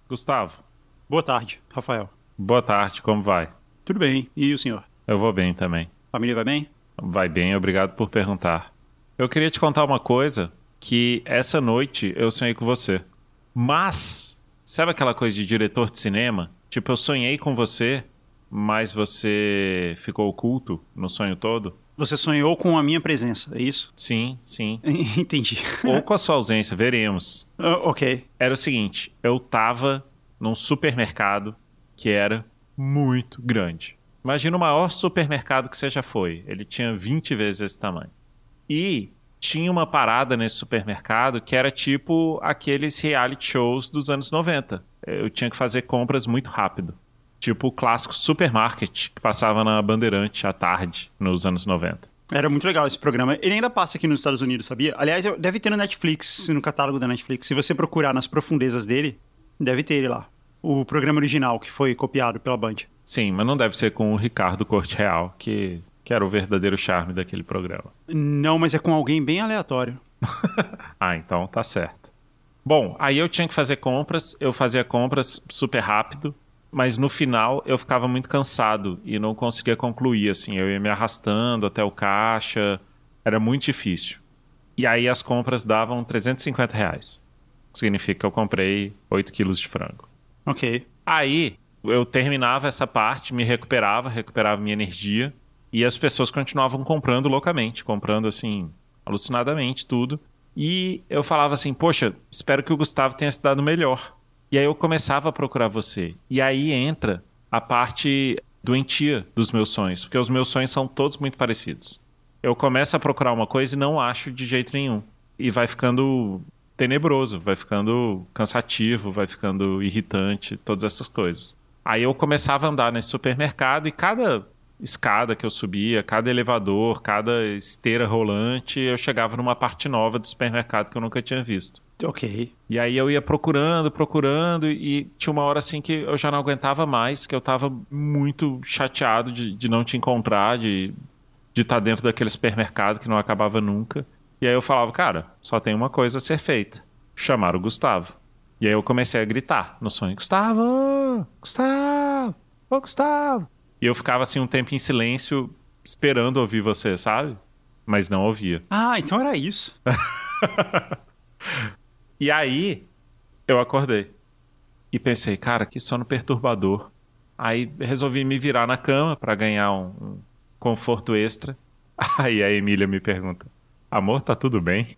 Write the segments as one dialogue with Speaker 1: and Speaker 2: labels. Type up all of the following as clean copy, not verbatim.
Speaker 1: Gustavo,
Speaker 2: Boa tarde, Rafael.
Speaker 1: boa tarde, como vai?
Speaker 2: Tudo bem, e o senhor?
Speaker 1: Eu vou bem também.
Speaker 2: Família vai bem?
Speaker 1: Vai bem, obrigado por perguntar. Eu queria te contar uma coisa, que essa noite eu sonhei com você. Mas, sabe aquela coisa de diretor de cinema? Tipo, eu sonhei com você, mas você ficou oculto no sonho todo?
Speaker 2: Você sonhou com a minha presença, é isso?
Speaker 1: Sim, sim.
Speaker 2: Entendi.
Speaker 1: Ou com a sua ausência, veremos.
Speaker 2: Ok.
Speaker 1: Era o seguinte, eu tava num supermercado que era muito grande. Imagina o maior supermercado que você já foi. Ele tinha 20 vezes esse tamanho. E tinha uma parada nesse supermercado que era tipo aqueles reality shows dos anos 90. Eu tinha que fazer compras muito rápido. Tipo o clássico supermarket que passava na Bandeirante à tarde nos anos 90.
Speaker 2: Era muito legal esse programa. Ele ainda passa aqui nos Estados Unidos, sabia? Aliás, deve ter no Netflix, no catálogo da Netflix. Se você procurar nas profundezas dele, deve ter ele lá. O programa original que foi copiado pela Band.
Speaker 1: Sim, mas não deve ser com o Ricardo Corte Real, que era o verdadeiro charme daquele programa.
Speaker 2: Não, mas é com alguém bem aleatório.
Speaker 1: Ah, então tá certo. Bom, aí eu tinha que fazer compras, eu fazia compras super rápido, mas no final eu ficava muito cansado e não conseguia concluir, assim, eu ia me arrastando até o caixa, era muito difícil. E aí as compras davam R$ 350. Significa que eu comprei 8 quilos de frango.
Speaker 2: Ok.
Speaker 1: Aí eu terminava essa parte, me recuperava minha energia, e as pessoas continuavam comprando loucamente, comprando assim, alucinadamente tudo. E eu falava assim, poxa, espero que o Gustavo tenha se dado melhor. E aí eu começava a procurar você. E aí entra a parte doentia dos meus sonhos, porque os meus sonhos são todos muito parecidos. Eu começo a procurar uma coisa e não acho de jeito nenhum. E vai ficando tenebroso, vai ficando cansativo, vai ficando irritante, todas essas coisas. Aí eu começava a andar nesse supermercado e cada escada que eu subia, cada elevador, cada esteira rolante, eu chegava numa parte nova do supermercado que eu nunca tinha visto.
Speaker 2: Ok.
Speaker 1: E aí eu ia procurando e tinha uma hora assim que eu já não aguentava mais, que eu tava muito chateado de não te encontrar, de estar dentro daquele supermercado que não acabava nunca. E aí eu falava, cara, só tem uma coisa a ser feita: chamar o Gustavo. E aí eu comecei a gritar no sonho: Gustavo! Gustavo! Ô, Gustavo! E eu ficava assim um tempo em silêncio, esperando ouvir você, sabe? Mas não ouvia.
Speaker 2: Ah, então era isso.
Speaker 1: E aí eu acordei e pensei, cara, que sono perturbador. Aí resolvi me virar na cama para ganhar um conforto extra. Aí a Emília me pergunta: amor, tá tudo bem?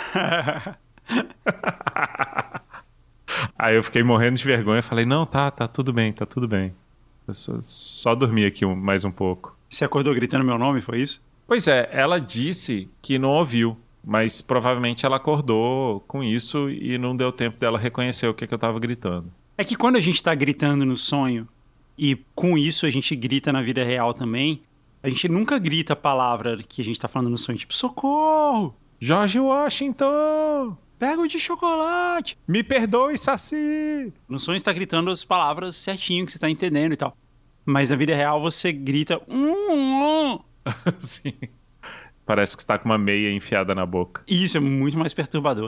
Speaker 1: Aí eu fiquei morrendo de vergonha. Falei, não, tá tudo bem, tá tudo bem. Eu só dormi aqui mais um pouco.
Speaker 2: Você acordou gritando meu nome, foi isso?
Speaker 1: Pois é, ela disse que não ouviu, mas provavelmente ela acordou com isso e não deu tempo dela reconhecer o que eu tava gritando.
Speaker 2: É que quando a gente tá gritando no sonho, e com isso a gente grita na vida real também, a gente nunca grita a palavra que a gente tá falando no sonho, tipo, socorro!
Speaker 1: George Washington!
Speaker 2: Pega o de chocolate!
Speaker 1: Me perdoe, Saci!
Speaker 2: No sonho você tá gritando as palavras certinho, que você tá entendendo e tal. Mas na vida real você grita.
Speaker 1: Sim. Parece que está com uma meia enfiada na boca.
Speaker 2: E isso é muito mais perturbador.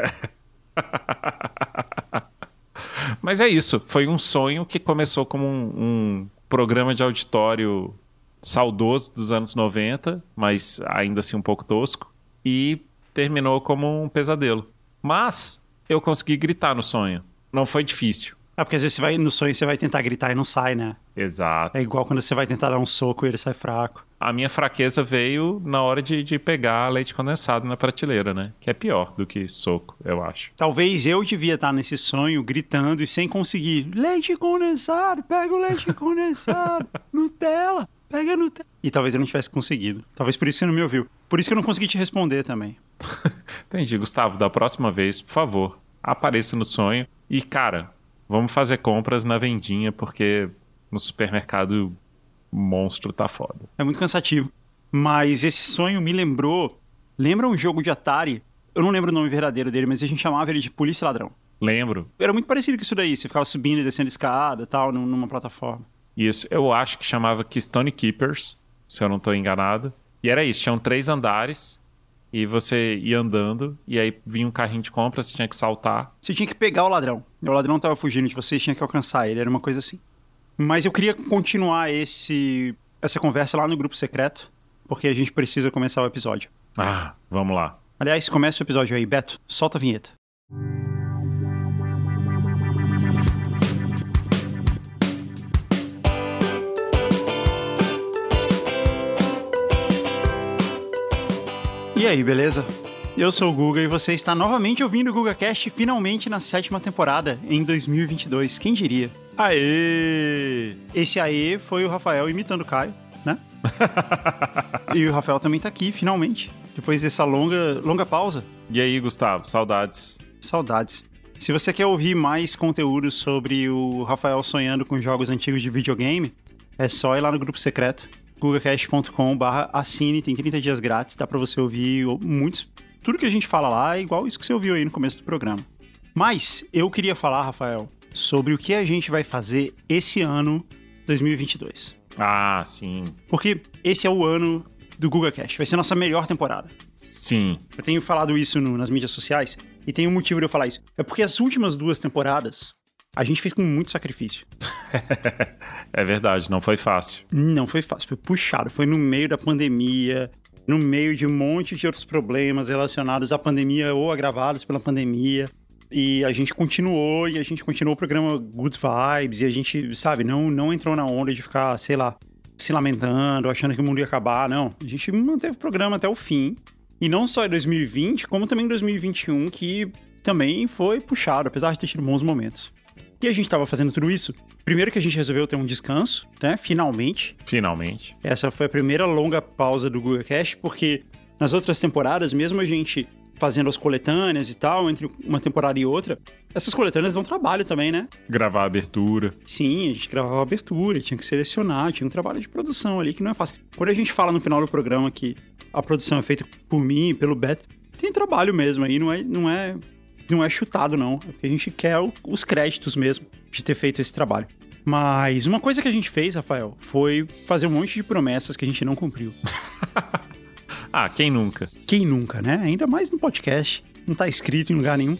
Speaker 1: Mas é isso. Foi um sonho que começou como um programa de auditório saudoso dos anos 90, mas ainda assim um pouco tosco, e terminou como um pesadelo. Mas eu consegui gritar no sonho. Não foi difícil.
Speaker 2: Ah, porque às vezes você vai no sonho você vai tentar gritar e não sai, né?
Speaker 1: Exato.
Speaker 2: É igual quando você vai tentar dar um soco e ele sai fraco.
Speaker 1: A minha fraqueza veio na hora de pegar leite condensado na prateleira, né? Que é pior do que soco, eu acho.
Speaker 2: Talvez eu devia estar nesse sonho gritando e sem conseguir. Leite condensado, pega o leite condensado. Nutella, pega a Nutella. E talvez eu não tivesse conseguido. Talvez por isso você não me ouviu. Por isso que eu não consegui te responder também.
Speaker 1: Entendi, Gustavo. Da próxima vez, por favor, apareça no sonho. E, cara, vamos fazer compras na vendinha, porque no supermercado o monstro tá foda.
Speaker 2: É muito cansativo. Mas esse sonho me lembrou... Lembra um jogo de Atari? Eu não lembro o nome verdadeiro dele, mas a gente chamava ele de Polícia e Ladrão.
Speaker 1: Lembro.
Speaker 2: Era muito parecido com isso daí. Você ficava subindo e descendo escada e tal, numa plataforma.
Speaker 1: Isso, eu acho que chamava Keystone Keepers, se eu não tô enganado. E era isso, tinham 3 andares e você ia andando, e aí vinha um carrinho de compra, você tinha que saltar.
Speaker 2: Você tinha que pegar o ladrão. O ladrão tava fugindo de você, tinha que alcançar ele, era uma coisa assim. Mas eu queria continuar essa conversa lá no grupo secreto, porque a gente precisa começar o episódio.
Speaker 1: Ah, vamos lá.
Speaker 2: Aliás, começa o episódio aí, Beto, solta a vinheta. E aí, beleza? Eu sou o Guga e você está novamente ouvindo o GugaCast, finalmente na 7ª temporada, em 2022. Quem diria?
Speaker 1: Aê!
Speaker 2: Esse aê foi o Rafael imitando o Caio, né? E o Rafael também tá aqui, finalmente, depois dessa longa pausa.
Speaker 1: E aí, Gustavo, saudades?
Speaker 2: Saudades. Se você quer ouvir mais conteúdo sobre o Rafael sonhando com jogos antigos de videogame, é só ir lá no grupo secreto, gugacast.com/assine, tem 30 dias grátis, dá pra você ouvir tudo que a gente fala lá é igual isso que você ouviu aí no começo do programa. Mas eu queria falar, Rafael, sobre o que a gente vai fazer esse ano 2022.
Speaker 1: Ah, sim.
Speaker 2: Porque esse é o ano do GugaCast, vai ser a nossa melhor temporada.
Speaker 1: Sim.
Speaker 2: Eu tenho falado isso nas mídias sociais e tem um motivo de eu falar isso. É porque as últimas 2 temporadas a gente fez com muito sacrifício.
Speaker 1: É verdade, não foi fácil.
Speaker 2: Não foi fácil, foi puxado. Foi no meio da pandemia, no meio de um monte de outros problemas relacionados à pandemia ou agravados pela pandemia. E a gente continuou o programa Good Vibes, e a gente, sabe, não entrou na onda de ficar, sei lá, se lamentando, achando que o mundo ia acabar, não. A gente manteve o programa até o fim. E não só em 2020, como também em 2021, que também foi puxado, apesar de ter tido bons momentos. E a gente estava fazendo tudo isso. Primeiro que a gente resolveu ter um descanso, né? Finalmente.
Speaker 1: Finalmente.
Speaker 2: Essa foi a primeira longa pausa do GugaCast, porque nas outras temporadas, mesmo a gente fazendo as coletâneas e tal, entre uma temporada e outra, essas coletâneas dão trabalho também, né?
Speaker 1: Gravar a abertura.
Speaker 2: Sim, a gente gravava a abertura, tinha que selecionar, tinha um trabalho de produção ali que não é fácil. Quando a gente fala no final do programa que a produção é feita por mim, pelo Beto, tem trabalho mesmo aí, não é chutado, não. É porque a gente quer os créditos mesmo de ter feito esse trabalho. Mas uma coisa que a gente fez, Rafael, foi fazer um monte de promessas que a gente não cumpriu.
Speaker 1: Ah, quem nunca?
Speaker 2: Quem nunca, né? Ainda mais no podcast. Não tá escrito em lugar nenhum.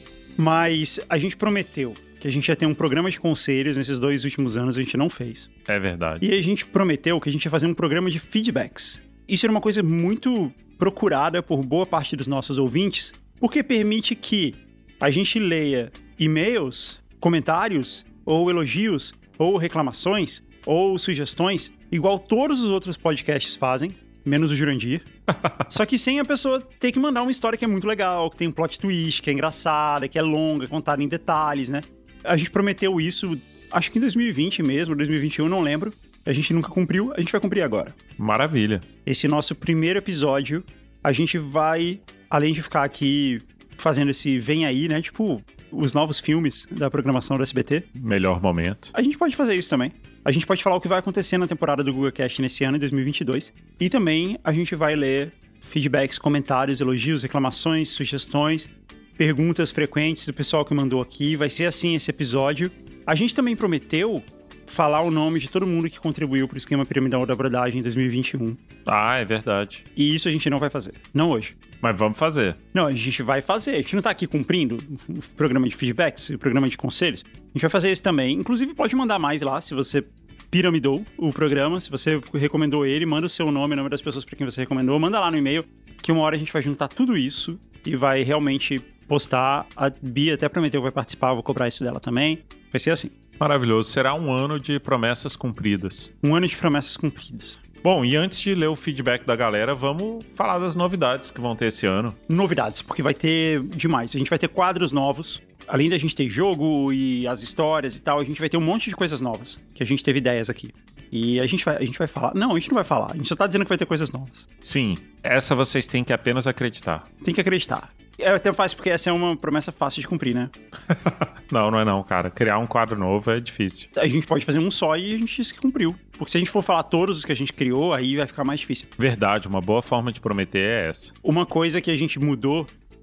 Speaker 2: Mas a gente prometeu que a gente ia ter um programa de conselhos nesses 2 últimos anos, a gente não fez.
Speaker 1: É verdade.
Speaker 2: E a gente prometeu que a gente ia fazer um programa de feedbacks. Isso era uma coisa muito procurada por boa parte dos nossos ouvintes, porque permite que a gente leia e-mails, comentários, ou elogios, ou reclamações, ou sugestões, igual todos os outros podcasts fazem, menos o Jurandir. Só que sem a pessoa ter que mandar uma história que é muito legal, que tem um plot twist, que é engraçada, que é longa, contada em detalhes, né? A gente prometeu isso, acho que em 2020 mesmo, 2021, não lembro. A gente nunca cumpriu, a gente vai cumprir agora.
Speaker 1: Maravilha.
Speaker 2: Esse nosso primeiro episódio, a gente vai, além de ficar aqui fazendo esse vem aí, né? Tipo, os novos filmes da programação do SBT.
Speaker 1: Melhor momento.
Speaker 2: A gente pode fazer isso também. A gente pode falar o que vai acontecer na temporada do GugaCast nesse ano, em 2022. E também a gente vai ler feedbacks, comentários, elogios, reclamações, sugestões, perguntas frequentes do pessoal que mandou aqui. Vai ser assim esse episódio. A gente também prometeu falar o nome de todo mundo que contribuiu para o esquema piramidal da brodagem em 2021.
Speaker 1: Ah, é verdade.
Speaker 2: E isso a gente não vai fazer. Não hoje.
Speaker 1: Mas vamos fazer.
Speaker 2: Não, a gente vai fazer. A gente não tá aqui cumprindo o programa de feedbacks, o programa de conselhos. A gente vai fazer esse também. Inclusive, pode mandar mais lá, se você piramidou o programa, se você recomendou ele, manda o seu nome, o nome das pessoas para quem você recomendou, manda lá no e-mail, que uma hora a gente vai juntar tudo isso e vai realmente postar. A Bia até prometeu que vai participar, eu vou cobrar isso dela também. Vai ser assim.
Speaker 1: Maravilhoso. Será um ano de promessas cumpridas.
Speaker 2: Um ano de promessas cumpridas.
Speaker 1: Bom, e antes de ler o feedback da galera, vamos falar das novidades que vão ter esse ano.
Speaker 2: Novidades, porque vai ter demais. A gente vai ter quadros novos. Além da gente ter jogo e as histórias e tal, a gente vai ter um monte de coisas novas, que a gente teve ideias aqui. E a gente vai falar... Não, a gente não vai falar. A gente só tá dizendo que vai ter coisas novas.
Speaker 1: Sim, essa vocês têm que apenas acreditar.
Speaker 2: Tem que acreditar. É até fácil, porque essa é uma promessa fácil de cumprir, né?
Speaker 1: Não é não, cara. Criar um quadro novo é difícil.
Speaker 2: A gente pode fazer um só e a gente disse que cumpriu. Porque se a gente for falar todos os que a gente criou, aí vai ficar mais difícil.
Speaker 1: Verdade, uma boa forma de prometer é essa.
Speaker 2: Uma coisa que a gente mudou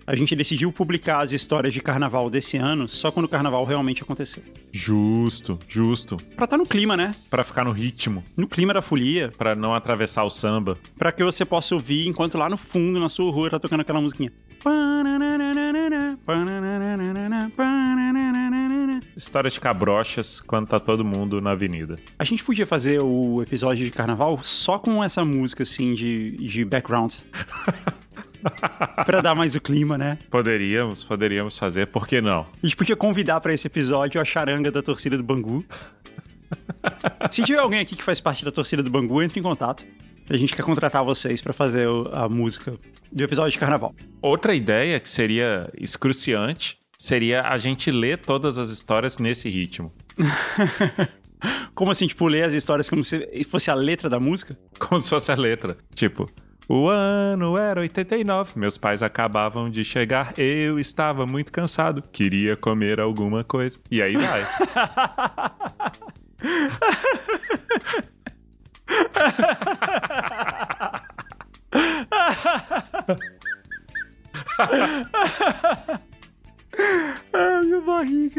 Speaker 2: A gente decidiu publicar as histórias de carnaval desse ano só quando o carnaval realmente acontecer.
Speaker 1: Justo.
Speaker 2: Pra tá no clima, né?
Speaker 1: Pra ficar no ritmo.
Speaker 2: No clima da folia.
Speaker 1: Pra não atravessar o samba.
Speaker 2: Pra que você possa ouvir enquanto lá no fundo, na sua rua, tá tocando aquela musiquinha.
Speaker 1: Histórias de cabrochas quando tá todo mundo na avenida.
Speaker 2: A gente podia fazer o episódio de carnaval só com essa música, assim, de background. Pra dar mais o clima, né?
Speaker 1: Poderíamos fazer, por que não?
Speaker 2: A gente podia convidar pra esse episódio a charanga da torcida do Bangu. Se tiver alguém aqui que faz parte da torcida do Bangu, entre em contato. A gente quer contratar vocês pra fazer a música do episódio de carnaval.
Speaker 1: Outra ideia que seria excruciante seria a gente ler todas as histórias nesse ritmo.
Speaker 2: Como assim, tipo, ler as histórias como se fosse a letra da música?
Speaker 1: Como se fosse a letra. Tipo, o ano era 89, meus pais acabavam de chegar, eu estava muito cansado, queria comer alguma coisa. E aí vai.
Speaker 2: Ah, minha barriga.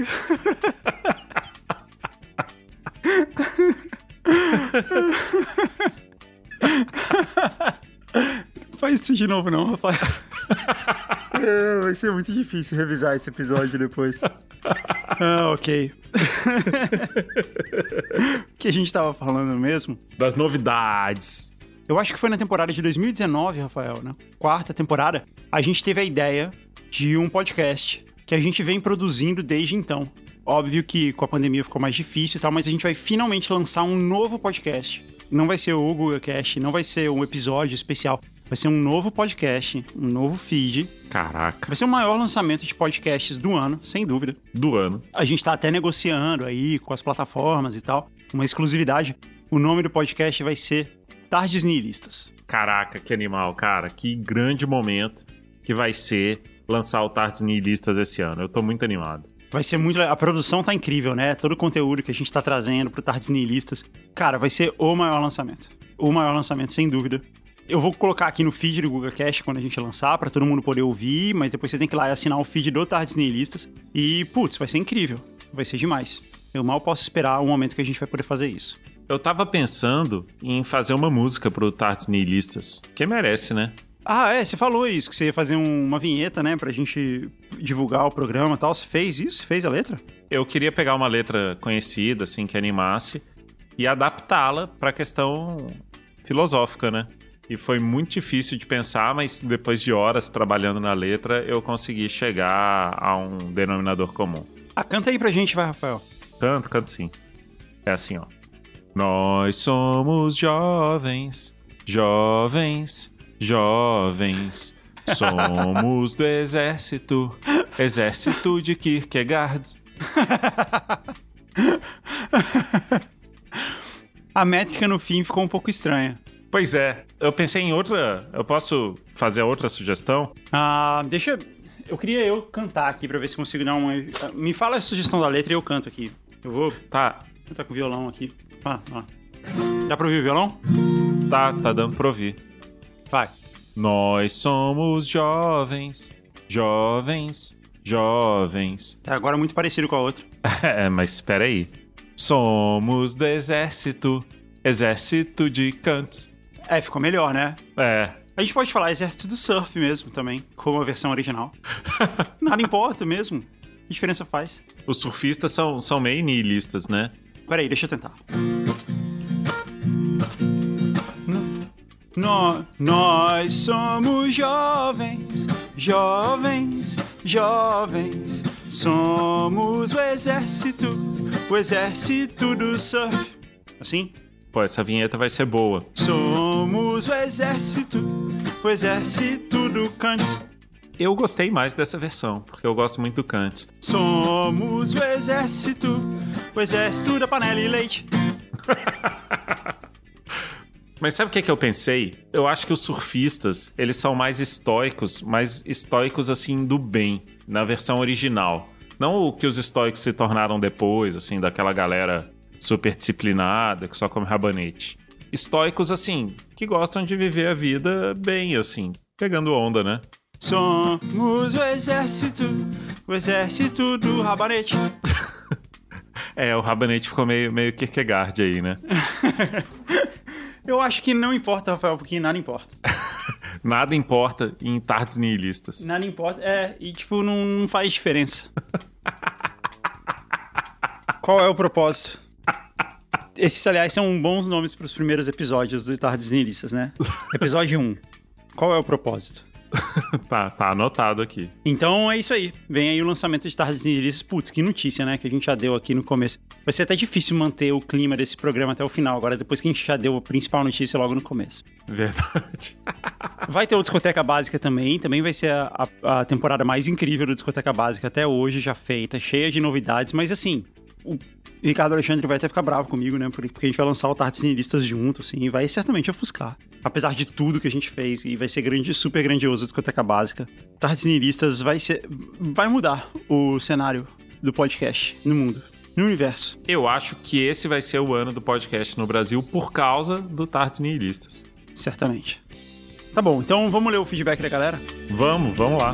Speaker 2: Faz isso de novo não, Rafael. Vai ser muito difícil revisar esse episódio depois. Ah, ok. O que a gente tava falando mesmo?
Speaker 1: Das novidades.
Speaker 2: Eu acho que foi na temporada de 2019, Rafael, né? Quarta temporada. A gente teve a ideia de um podcast que a gente vem produzindo desde então. Óbvio que com a pandemia ficou mais difícil e tal, mas a gente vai finalmente lançar um novo podcast. Não vai ser o GugaCast, não vai ser um episódio especial. Vai ser um novo podcast, um novo feed.
Speaker 1: Caraca.
Speaker 2: Vai ser o maior lançamento de podcasts do ano, sem dúvida.
Speaker 1: Do ano.
Speaker 2: A gente tá até negociando aí com as plataformas e tal, uma exclusividade. O nome do podcast vai ser Tardes Nihilistas.
Speaker 1: Caraca, que animal, cara. Que grande momento que vai ser lançar o Tardes Nihilistas esse ano. Eu tô muito animado.
Speaker 2: Vai ser muito... A produção tá incrível, né? Todo o conteúdo que a gente tá trazendo pro Tardes Nihilistas. Cara, vai ser o maior lançamento. O maior lançamento, sem dúvida. Eu vou colocar aqui no feed do GugaCast quando a gente lançar, pra todo mundo poder ouvir, mas depois você tem que ir lá e assinar o feed do Tardes Nihilistas. E, putz, vai ser incrível. Vai ser demais. Eu mal posso esperar o momento que a gente vai poder fazer isso.
Speaker 1: Eu tava pensando em fazer uma música pro Tardes Nihilistas. Que merece, né?
Speaker 2: Ah, você falou isso, que você ia fazer uma vinheta, né, pra gente divulgar o programa e tal. Você fez isso? Fez a letra?
Speaker 1: Eu queria pegar uma letra conhecida, assim, que animasse, e adaptá-la pra questão filosófica, né? E foi muito difícil de pensar, mas depois de horas trabalhando na letra, eu consegui chegar a um denominador comum.
Speaker 2: Ah, canta aí pra gente, vai, Rafael.
Speaker 1: Canto sim. É assim, ó. Nós somos jovens, jovens, jovens. Somos do exército, exército de Kierkegaard.
Speaker 2: A métrica no fim ficou um pouco estranha.
Speaker 1: Pois é, eu pensei em outra. Eu posso fazer outra sugestão?
Speaker 2: Ah, eu queria cantar aqui pra ver se consigo dar uma... Me fala a sugestão da letra e eu canto aqui. Eu vou...
Speaker 1: Tá.
Speaker 2: Tá com o violão aqui. Dá pra ouvir o violão?
Speaker 1: Tá dando pra ouvir.
Speaker 2: Vai.
Speaker 1: Nós somos jovens, jovens, jovens.
Speaker 2: Tá agora muito parecido com a outra.
Speaker 1: Mas espera aí. Somos do exército, exército de Kant.
Speaker 2: Ficou melhor, né?
Speaker 1: É.
Speaker 2: A gente pode falar exército do surf mesmo também, como a versão original. Nada importa mesmo. Que diferença faz?
Speaker 1: Os surfistas são meio nihilistas, né?
Speaker 2: Peraí, deixa eu tentar. Nós somos jovens, jovens, jovens. Somos o exército do surf. Assim?
Speaker 1: Pô, essa vinheta vai ser boa.
Speaker 2: Somos o exército do Kant.
Speaker 1: Eu gostei mais dessa versão, porque eu gosto muito do Kant.
Speaker 2: Somos o exército da panela e leite.
Speaker 1: Mas sabe o que eu pensei? Eu acho que os surfistas, eles são mais estoicos assim do bem, na versão original. Não o que os estoicos se tornaram depois, assim, daquela galera super disciplinada, que só come rabanete. Estoicos, assim, que gostam de viver a vida bem, assim, pegando onda, né?
Speaker 2: Somos o exército do rabanete.
Speaker 1: O rabanete ficou meio Kierkegaard aí, né?
Speaker 2: Eu acho que não importa, Rafael, porque nada importa.
Speaker 1: Nada importa em tardes nihilistas.
Speaker 2: Nada importa, e tipo, não faz diferença. Qual é o propósito? Esses, aliás, são bons nomes para os primeiros episódios do Tardes Nihilistas, né? Episódio 1. Qual é o propósito?
Speaker 1: Tá anotado aqui.
Speaker 2: Então é isso aí. Vem aí o lançamento de Tardes Nihilistas. Putz, que notícia, né? Que a gente já deu aqui no começo. Vai ser até difícil manter o clima desse programa até o final. Agora, depois que a gente já deu a principal notícia logo no começo.
Speaker 1: Verdade.
Speaker 2: Vai ter o Discoteca Básica também. Também vai ser a temporada mais incrível do Discoteca Básica até hoje, já feita, cheia de novidades. Mas assim, o Ricardo Alexandre vai até ficar bravo comigo, né? Porque a gente vai lançar o Tardes Nihilistas junto, assim, e vai certamente ofuscar. Apesar de tudo que a gente fez, e vai ser super grandioso a Discoteca Básica. Tardes Nihilistas vai mudar o cenário do podcast no mundo, no universo.
Speaker 1: Eu acho que esse vai ser o ano do podcast no Brasil por causa do Tardes Nihilistas.
Speaker 2: Certamente. Tá bom, então vamos ler o feedback da galera?
Speaker 1: Vamos lá.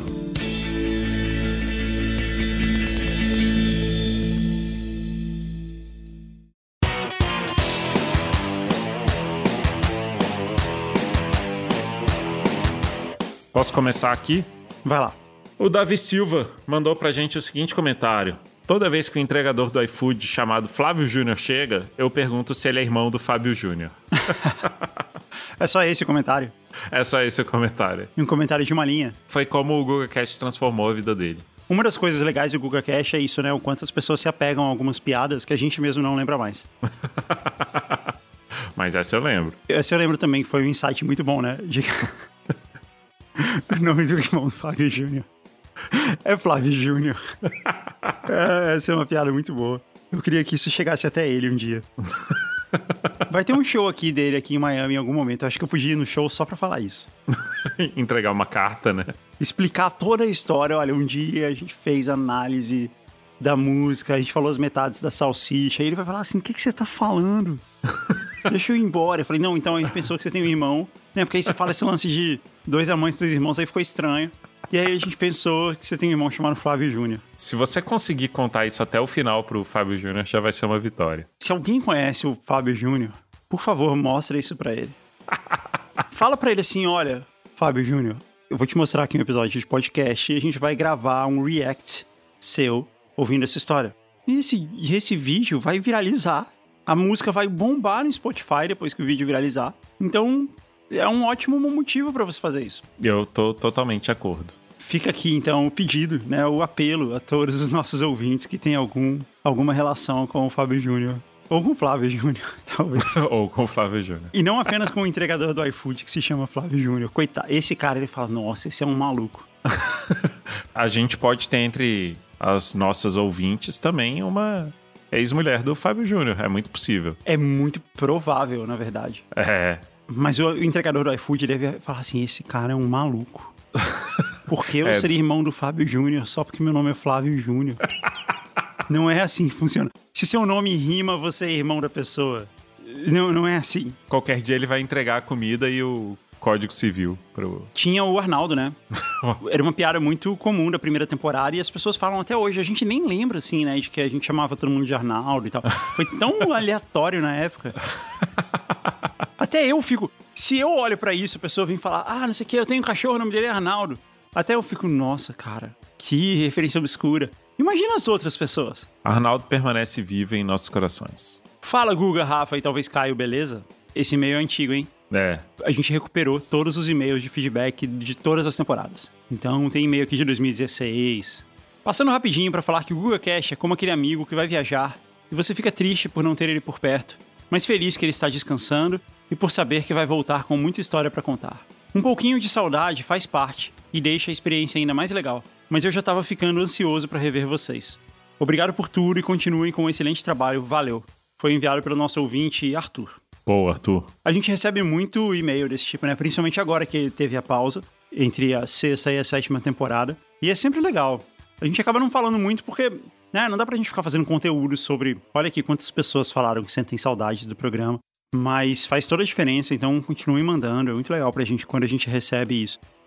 Speaker 1: Posso começar aqui?
Speaker 2: Vai lá.
Speaker 1: O Davi Silva mandou pra gente o seguinte comentário. Toda vez que o entregador do iFood chamado Flávio Júnior chega, eu pergunto se ele é irmão do Fábio Júnior.
Speaker 2: É só esse o comentário?
Speaker 1: É só esse o comentário.
Speaker 2: E um comentário de uma linha.
Speaker 1: Foi como o GugaCast transformou a vida dele.
Speaker 2: Uma das coisas legais do GugaCast é isso, né? O quanto as pessoas se apegam a algumas piadas que a gente mesmo não lembra mais.
Speaker 1: Mas essa eu lembro.
Speaker 2: Essa eu lembro também, que foi um insight muito bom, né? O nome do irmão do Flávio Júnior é Flávio Júnior. Essa é uma piada muito boa. Eu queria que isso chegasse até ele um dia. Vai ter um show aqui dele aqui em Miami em algum momento. Eu acho que eu podia ir no show só pra falar isso.
Speaker 1: Entregar uma carta, né?
Speaker 2: Explicar toda a história. Olha, um dia a gente fez análise da música, a gente falou as metades da salsicha. Aí ele vai falar assim, o que você tá falando? Deixa eu ir embora. Eu falei, não, então a gente pensou que você tem um irmão, né? Porque aí você fala esse lance de 2 amantes, 2 irmãos, aí ficou estranho. E aí a gente pensou que você tem um irmão chamado Flávio Júnior.
Speaker 1: Se você conseguir contar isso até o final pro Fábio Júnior, já vai ser uma vitória.
Speaker 2: Se alguém conhece o Fábio Júnior, por favor, mostra isso pra ele. Fala pra ele assim, olha, Fábio Júnior, eu vou te mostrar aqui um episódio de podcast e a gente vai gravar um react seu ouvindo essa história. E esse vídeo vai viralizar. A música vai bombar no Spotify depois que o vídeo viralizar. Então, é um ótimo motivo pra você fazer isso.
Speaker 1: Eu tô totalmente de acordo.
Speaker 2: Fica aqui, então, o pedido, né, o apelo a todos os nossos ouvintes que têm alguma relação com o Fábio Júnior. Ou com o Flávio Júnior, talvez.
Speaker 1: Ou com o Flávio Júnior.
Speaker 2: E não apenas com o entregador do iFood que se chama Flávio Júnior. Coitado, esse cara, ele fala, nossa, esse é um maluco.
Speaker 1: A gente pode ter entre as nossas ouvintes também uma ex-mulher do Fábio Júnior, é muito possível.
Speaker 2: É muito provável, na verdade.
Speaker 1: É.
Speaker 2: Mas o entregador do iFood deve falar assim, esse cara é um maluco. Por que eu seria irmão do Fábio Júnior só porque meu nome é Flávio Júnior? Não é assim que funciona. Se seu nome rima, você é irmão da pessoa. Não é assim.
Speaker 1: Qualquer dia ele vai entregar a comida e o Código Civil pro...
Speaker 2: Tinha o Arnaldo, né? Era uma piada muito comum da primeira temporada e as pessoas falam até hoje. A gente nem lembra, assim, né? De que a gente chamava todo mundo de Arnaldo e tal. Foi tão aleatório na época. Até eu fico... Se eu olho pra isso, a pessoa vem falar, não sei o que, eu tenho um cachorro, o nome dele é Arnaldo. Até eu fico, nossa, cara, que referência obscura. Imagina as outras pessoas.
Speaker 1: Arnaldo permanece vivo em nossos corações.
Speaker 2: Fala, Guga, Rafa e talvez Caio, beleza? Esse e-mail é antigo, hein?
Speaker 1: É.
Speaker 2: A gente recuperou todos os e-mails de feedback de todas as temporadas. Então tem e-mail aqui de 2016. Passando rapidinho pra falar que o GugaCast é como aquele amigo que vai viajar e você fica triste por não ter ele por perto, mas feliz que ele está descansando e por saber que vai voltar com muita história pra contar. Um pouquinho de saudade faz parte e deixa a experiência ainda mais legal, mas eu já tava ficando ansioso pra rever vocês. Obrigado por tudo e continuem com um excelente trabalho, valeu. Foi enviado pelo nosso ouvinte Arthur.
Speaker 1: Boa, Arthur.
Speaker 2: A gente recebe muito e-mail desse tipo, né? Principalmente agora que teve a pausa entre a 6ª e a 7ª temporada. E é sempre legal. A gente acaba não falando muito porque, né, não dá pra gente ficar fazendo conteúdo sobre... Olha aqui quantas pessoas falaram que sentem saudades do programa. Mas faz toda a diferença, então continuem mandando. É muito legal pra gente quando a gente recebe isso.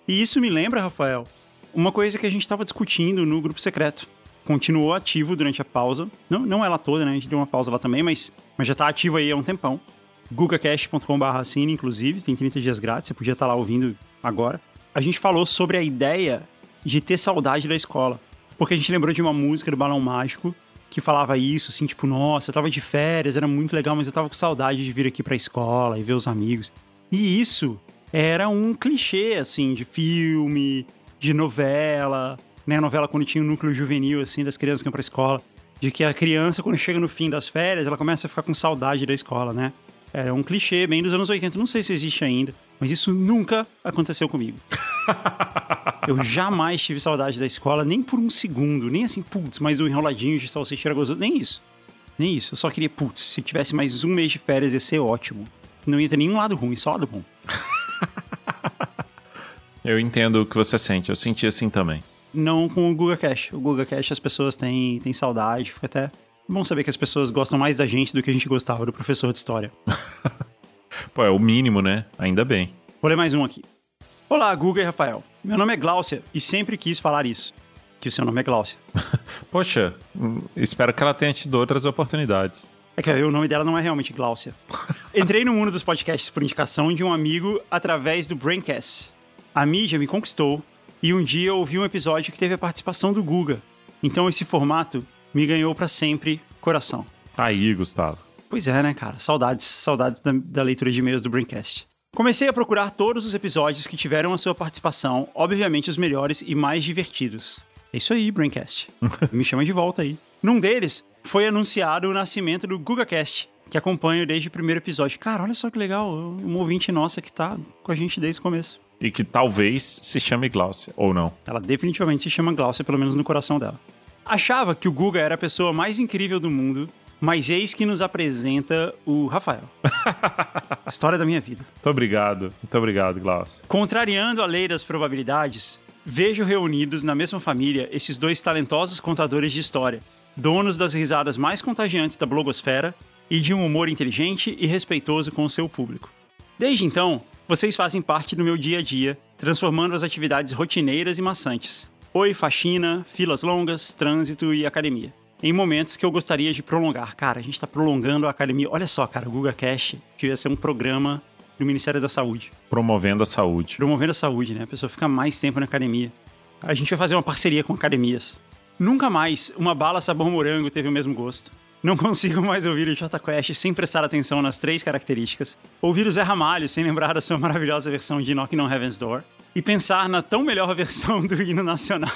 Speaker 2: E isso me lembra, Rafael, uma coisa que a gente estava discutindo no grupo secreto. Continuou ativo durante a pausa. Não ela toda, né? A gente deu uma pausa lá também, mas já tá ativo aí há um tempão. gugacast.com/assine, inclusive, tem 30 dias grátis, você podia estar lá ouvindo agora. A gente falou sobre a ideia de ter saudade da escola. Porque a gente lembrou de uma música do Balão Mágico que falava isso, assim, tipo, nossa, eu tava de férias, era muito legal, mas eu tava com saudade de vir aqui pra escola e ver os amigos. E isso era um clichê, assim, de filme, de novela, né? Novela quando tinha um núcleo juvenil, assim, das crianças que iam pra escola. De que a criança, quando chega no fim das férias, ela começa a ficar com saudade da escola, né? Era um clichê bem dos anos 80, não sei se existe ainda, mas isso nunca aconteceu comigo. Eu jamais tive saudade da escola, nem por um segundo, nem assim, putz, mais um enroladinho de salsicha era gostoso, nem isso. Eu só queria, putz, se tivesse mais um mês de férias ia ser ótimo. Não ia ter nenhum lado ruim, só lado bom.
Speaker 1: Eu entendo o que você sente, eu senti assim também.
Speaker 2: Não com o GugaCast. O GugaCast as pessoas têm saudade, fica até bom saber que as pessoas gostam mais da gente do que a gente gostava do professor de história.
Speaker 1: Pô, é o mínimo, né? Ainda bem.
Speaker 2: Vou ler mais um aqui. Olá, Guga e Rafael. Meu nome é Gláucia e sempre quis falar isso. Que o seu nome é Gláucia.
Speaker 1: Poxa, espero que ela tenha tido outras oportunidades.
Speaker 2: É que o nome dela não é realmente Gláucia. Entrei no mundo dos podcasts por indicação de um amigo através do Braincast. A mídia me conquistou e um dia eu ouvi um episódio que teve a participação do Guga. Então esse formato me ganhou pra sempre coração.
Speaker 1: Aí, Gustavo.
Speaker 2: Pois é, né, cara? Saudades da leitura de e-mails do Braincast. Comecei a procurar todos os episódios que tiveram a sua participação, obviamente os melhores e mais divertidos. É isso aí, Braincast. Me chama de volta aí. Num deles, foi anunciado o nascimento do GugaCast, que acompanho desde o primeiro episódio. Cara, olha só que legal, uma ouvinte nossa que tá com a gente desde o começo.
Speaker 1: E que talvez se chame Gláucia, ou não.
Speaker 2: Ela definitivamente se chama Gláucia, pelo menos no coração dela. Achava que o Guga era a pessoa mais incrível do mundo, mas eis que nos apresenta o Rafael. História da minha vida.
Speaker 1: Muito obrigado, Gláucia.
Speaker 2: Contrariando a lei das probabilidades, vejo reunidos na mesma família esses dois talentosos contadores de história, donos das risadas mais contagiantes da blogosfera e de um humor inteligente e respeitoso com o seu público. Desde então, vocês fazem parte do meu dia a dia, transformando as atividades rotineiras e maçantes. Oi, faxina, filas longas, trânsito e academia. Em momentos que eu gostaria de prolongar. Cara, a gente tá prolongando a academia. Olha só, cara, o GugaCast devia ser um programa do Ministério da Saúde.
Speaker 1: Promovendo a saúde.
Speaker 2: Promovendo a saúde, né? A pessoa fica mais tempo na academia. A gente vai fazer uma parceria com academias. Nunca mais uma bala sabor morango teve o mesmo gosto. Não consigo mais ouvir o Jota Quest sem prestar atenção nas 3 características. Ouvir o Zé Ramalho sem lembrar da sua maravilhosa versão de Knocking on Heaven's Door. E pensar na tão melhor versão do hino nacional.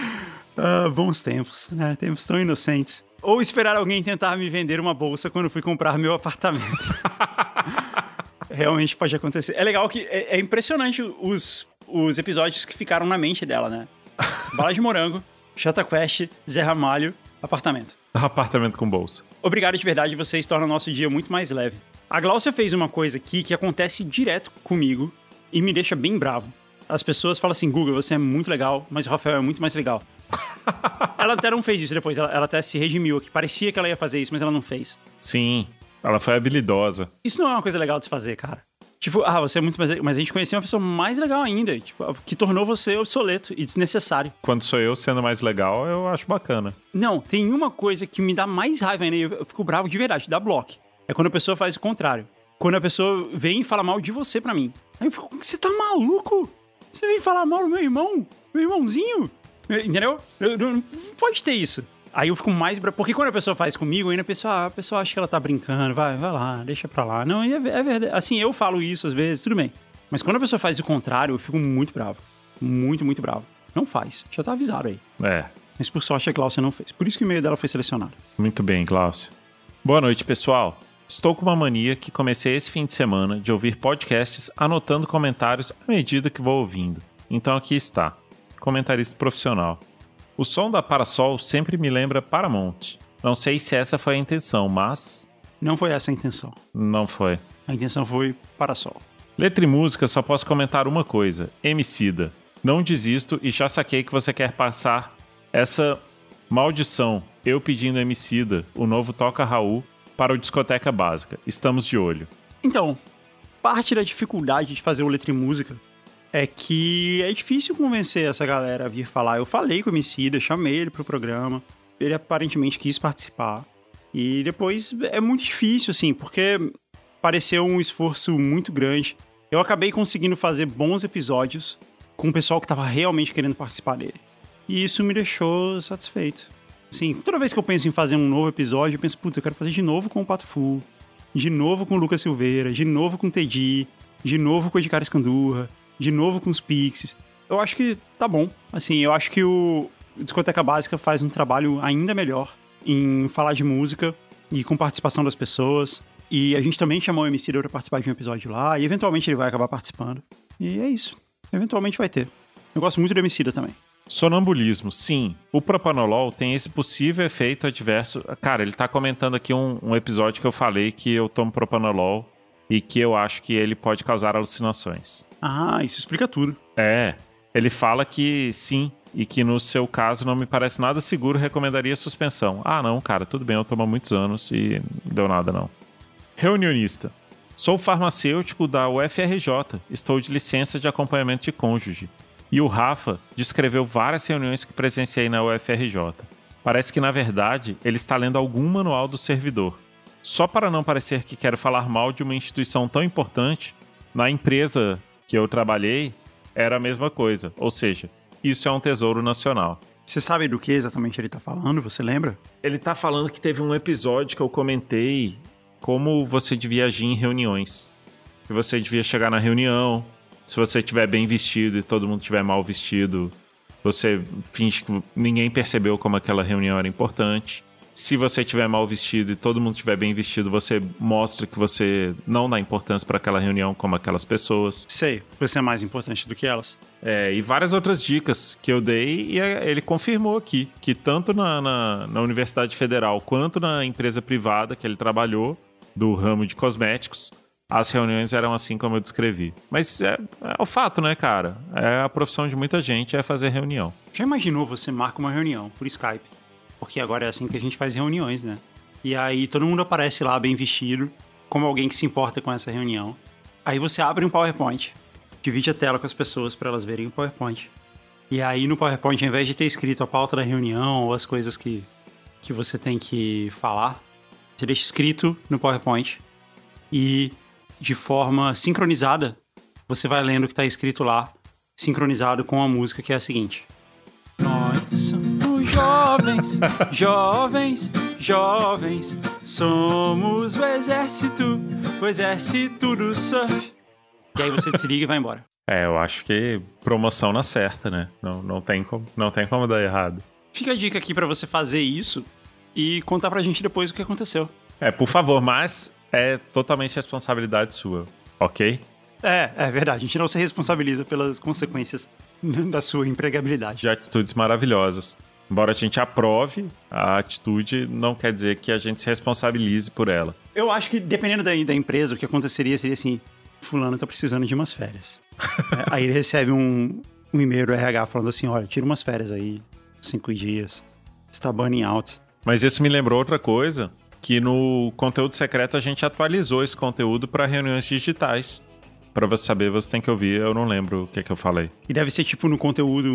Speaker 2: Bons tempos, né? Tempos tão inocentes. Ou esperar alguém tentar me vender uma bolsa quando fui comprar meu apartamento. Realmente pode acontecer. É legal que é impressionante os episódios que ficaram na mente dela, né? Bala de morango, Jota Quest, Zé Ramalho, apartamento.
Speaker 1: Apartamento com bolsa.
Speaker 2: Obrigado de verdade, vocês tornam o nosso dia muito mais leve. A Gláucia fez uma coisa aqui que acontece direto comigo e me deixa bem bravo. As pessoas falam assim, Guga, você é muito legal, mas o Rafael é muito mais legal. Ela até não fez isso depois, ela até se redimiu aqui. Parecia que ela ia fazer isso, mas ela não fez.
Speaker 1: Sim, ela foi habilidosa.
Speaker 2: Isso não é uma coisa legal de se fazer, cara. Tipo, você é muito mais... Mas a gente conheceu uma pessoa mais legal ainda, tipo, que tornou você obsoleto e desnecessário.
Speaker 1: Quando sou eu sendo mais legal, eu acho bacana.
Speaker 2: Não, tem uma coisa que me dá mais raiva ainda, eu fico bravo de verdade, dá bloco. É quando a pessoa faz o contrário. Quando a pessoa vem e fala mal de você pra mim. Aí eu fico, você tá maluco? Você vem falar mal do meu irmão? Meu irmãozinho? Entendeu? Não pode ter isso. Aí eu fico mais... Porque quando a pessoa faz comigo, ainda a pessoa acha que ela tá brincando. Vai lá, deixa pra lá. Não, é verdade. Assim, eu falo isso às vezes, tudo bem. Mas quando a pessoa faz o contrário, eu fico muito bravo. Muito, muito bravo. Não faz. Já tá avisado aí.
Speaker 1: É.
Speaker 2: Mas por sorte a Gláucia não fez. Por isso que o e-mail dela foi selecionado.
Speaker 1: Muito bem, Gláucia. Boa noite, pessoal. Estou com uma mania que comecei esse fim de semana de ouvir podcasts anotando comentários à medida que vou ouvindo. Então aqui está. Comentarista profissional. O som da Parasol sempre me lembra Paramount. Não sei se essa foi a intenção, mas...
Speaker 2: Não foi essa a intenção.
Speaker 1: Não foi.
Speaker 2: A intenção foi Parasol.
Speaker 1: Letra e música, só posso comentar uma coisa. Emicida. Não desisto e já saquei que você quer passar essa maldição. Eu pedindo Emicida, o novo Toca Raul, para o Discoteca Básica. Estamos de olho.
Speaker 2: Então, parte da dificuldade de fazer o letra e música é que é difícil convencer essa galera a vir falar. Eu falei com o Emicida, chamei ele pro programa, ele aparentemente quis participar. E depois é muito difícil, assim, porque pareceu um esforço muito grande. Eu acabei conseguindo fazer bons episódios com o pessoal que tava realmente querendo participar dele. E isso me deixou satisfeito. Assim, toda vez que eu penso em fazer um novo episódio, eu penso, puta, eu quero fazer de novo com o Pato Fu, de novo com o Lucas Silveira, de novo com o Teddy, de novo com o Edgar Escandurra, de novo com os Pixies. Eu acho que tá bom. Assim, eu acho que o Discoteca Básica faz um trabalho ainda melhor em falar de música e com participação das pessoas. E a gente também chamou o Emicida pra participar de um episódio lá, e eventualmente ele vai acabar participando. E é isso. Eventualmente vai ter. Eu gosto muito do Emicida também.
Speaker 1: Sonambulismo, sim. O propanolol tem esse possível efeito adverso. Cara, ele tá comentando aqui um episódio que eu falei que eu tomo propanolol e que eu acho que ele pode causar alucinações.
Speaker 2: Ah, isso explica tudo.
Speaker 1: É, ele fala que sim, e que no seu caso não me parece nada seguro, recomendaria suspensão. Ah, não, cara, tudo bem, eu tomo há muitos anos e não deu nada não. Reunionista. Sou farmacêutico da UFRJ, estou de licença de acompanhamento de cônjuge. E o Rafa descreveu várias reuniões que presenciei na UFRJ. Parece que, na verdade, ele está lendo algum manual do servidor. Só para não parecer que quero falar mal de uma instituição tão importante, na empresa que eu trabalhei, era a mesma coisa. Ou seja, isso é um tesouro nacional.
Speaker 2: Você sabe do que exatamente ele está falando? Você lembra?
Speaker 1: Ele está falando que teve um episódio que eu comentei como você devia agir em reuniões. Que você devia chegar na reunião, se você estiver bem vestido e todo mundo estiver mal vestido, você finge que ninguém percebeu como aquela reunião era importante. Se você estiver mal vestido e todo mundo estiver bem vestido, você mostra que você não dá importância para aquela reunião como aquelas pessoas.
Speaker 2: Sei, você é mais importante do que elas.
Speaker 1: E várias outras dicas que eu dei e ele confirmou aqui que tanto na Universidade Federal quanto na empresa privada que ele trabalhou, do ramo de cosméticos, as reuniões eram assim como eu descrevi. Mas é o fato, né, cara? É a profissão de muita gente, é fazer reunião.
Speaker 2: Já imaginou você marca uma reunião por Skype? Porque agora é assim que a gente faz reuniões, né? E aí todo mundo aparece lá bem vestido, como alguém que se importa com essa reunião. Aí você abre um PowerPoint, divide a tela com as pessoas para elas verem o PowerPoint. E aí no PowerPoint, ao invés de ter escrito a pauta da reunião ou as coisas que você tem que falar, você deixa escrito no PowerPoint e de forma sincronizada, você vai lendo o que está escrito lá, sincronizado com a música que é a seguinte. Nós somos jovens, jovens, jovens, somos o exército do surf. E aí você desliga e vai embora.
Speaker 1: Eu acho que promoção na certa, né? Não tem como dar errado.
Speaker 2: Fica a dica aqui para você fazer isso e contar pra gente depois o que aconteceu.
Speaker 1: Por favor, mas é totalmente responsabilidade sua, ok?
Speaker 2: É verdade. A gente não se responsabiliza pelas consequências da sua empregabilidade.
Speaker 1: De atitudes maravilhosas. Embora a gente aprove a atitude, não quer dizer que a gente se responsabilize por ela.
Speaker 2: Eu acho que, dependendo da empresa, o que aconteceria seria assim, fulano tá precisando de umas férias. Aí ele recebe um e-mail do RH falando assim, olha, tira umas férias aí, 5 dias, você tá burning out.
Speaker 1: Mas isso me lembrou outra coisa, que no conteúdo secreto a gente atualizou esse conteúdo para reuniões digitais. Para você saber, você tem que ouvir, eu não lembro o que eu falei.
Speaker 2: E deve ser tipo no conteúdo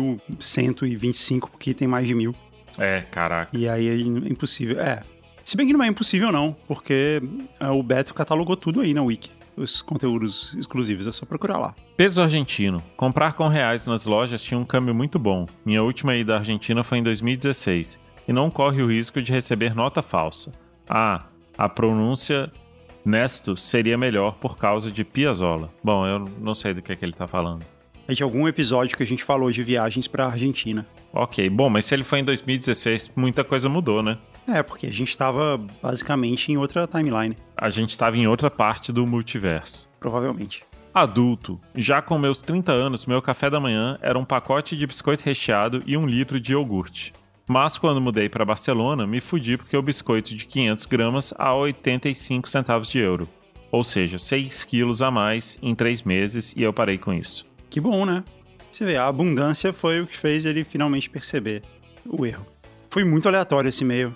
Speaker 2: 1125, porque tem mais de 1000.
Speaker 1: Caraca.
Speaker 2: E aí é impossível. Se bem que não é impossível não, porque o Beto catalogou tudo aí na Wiki. Os conteúdos exclusivos, é só procurar lá.
Speaker 1: Peso argentino. Comprar com reais nas lojas tinha um câmbio muito bom. Minha última ida à Argentina foi em 2016. E não corre o risco de receber nota falsa. A pronúncia Nesto seria melhor por causa de Piazzolla. Bom, eu não sei do que ele tá falando.
Speaker 2: É de algum episódio que a gente falou de viagens pra Argentina.
Speaker 1: Ok, bom, mas se ele foi em 2016, muita coisa mudou, né?
Speaker 2: Porque a gente tava basicamente em outra timeline.
Speaker 1: A gente tava em outra parte do multiverso.
Speaker 2: Provavelmente.
Speaker 1: Adulto. Já com meus 30 anos, meu café da manhã era um pacote de biscoito recheado e 1 litro de iogurte. Mas quando mudei para Barcelona, me fudi porque o biscoito de 500 gramas a 85 centavos de euro. Ou seja, 6 quilos a mais em 3 meses e eu parei com isso.
Speaker 2: Que bom, né? Você vê, a abundância foi o que fez ele finalmente perceber o erro. Foi muito aleatório esse e-mail.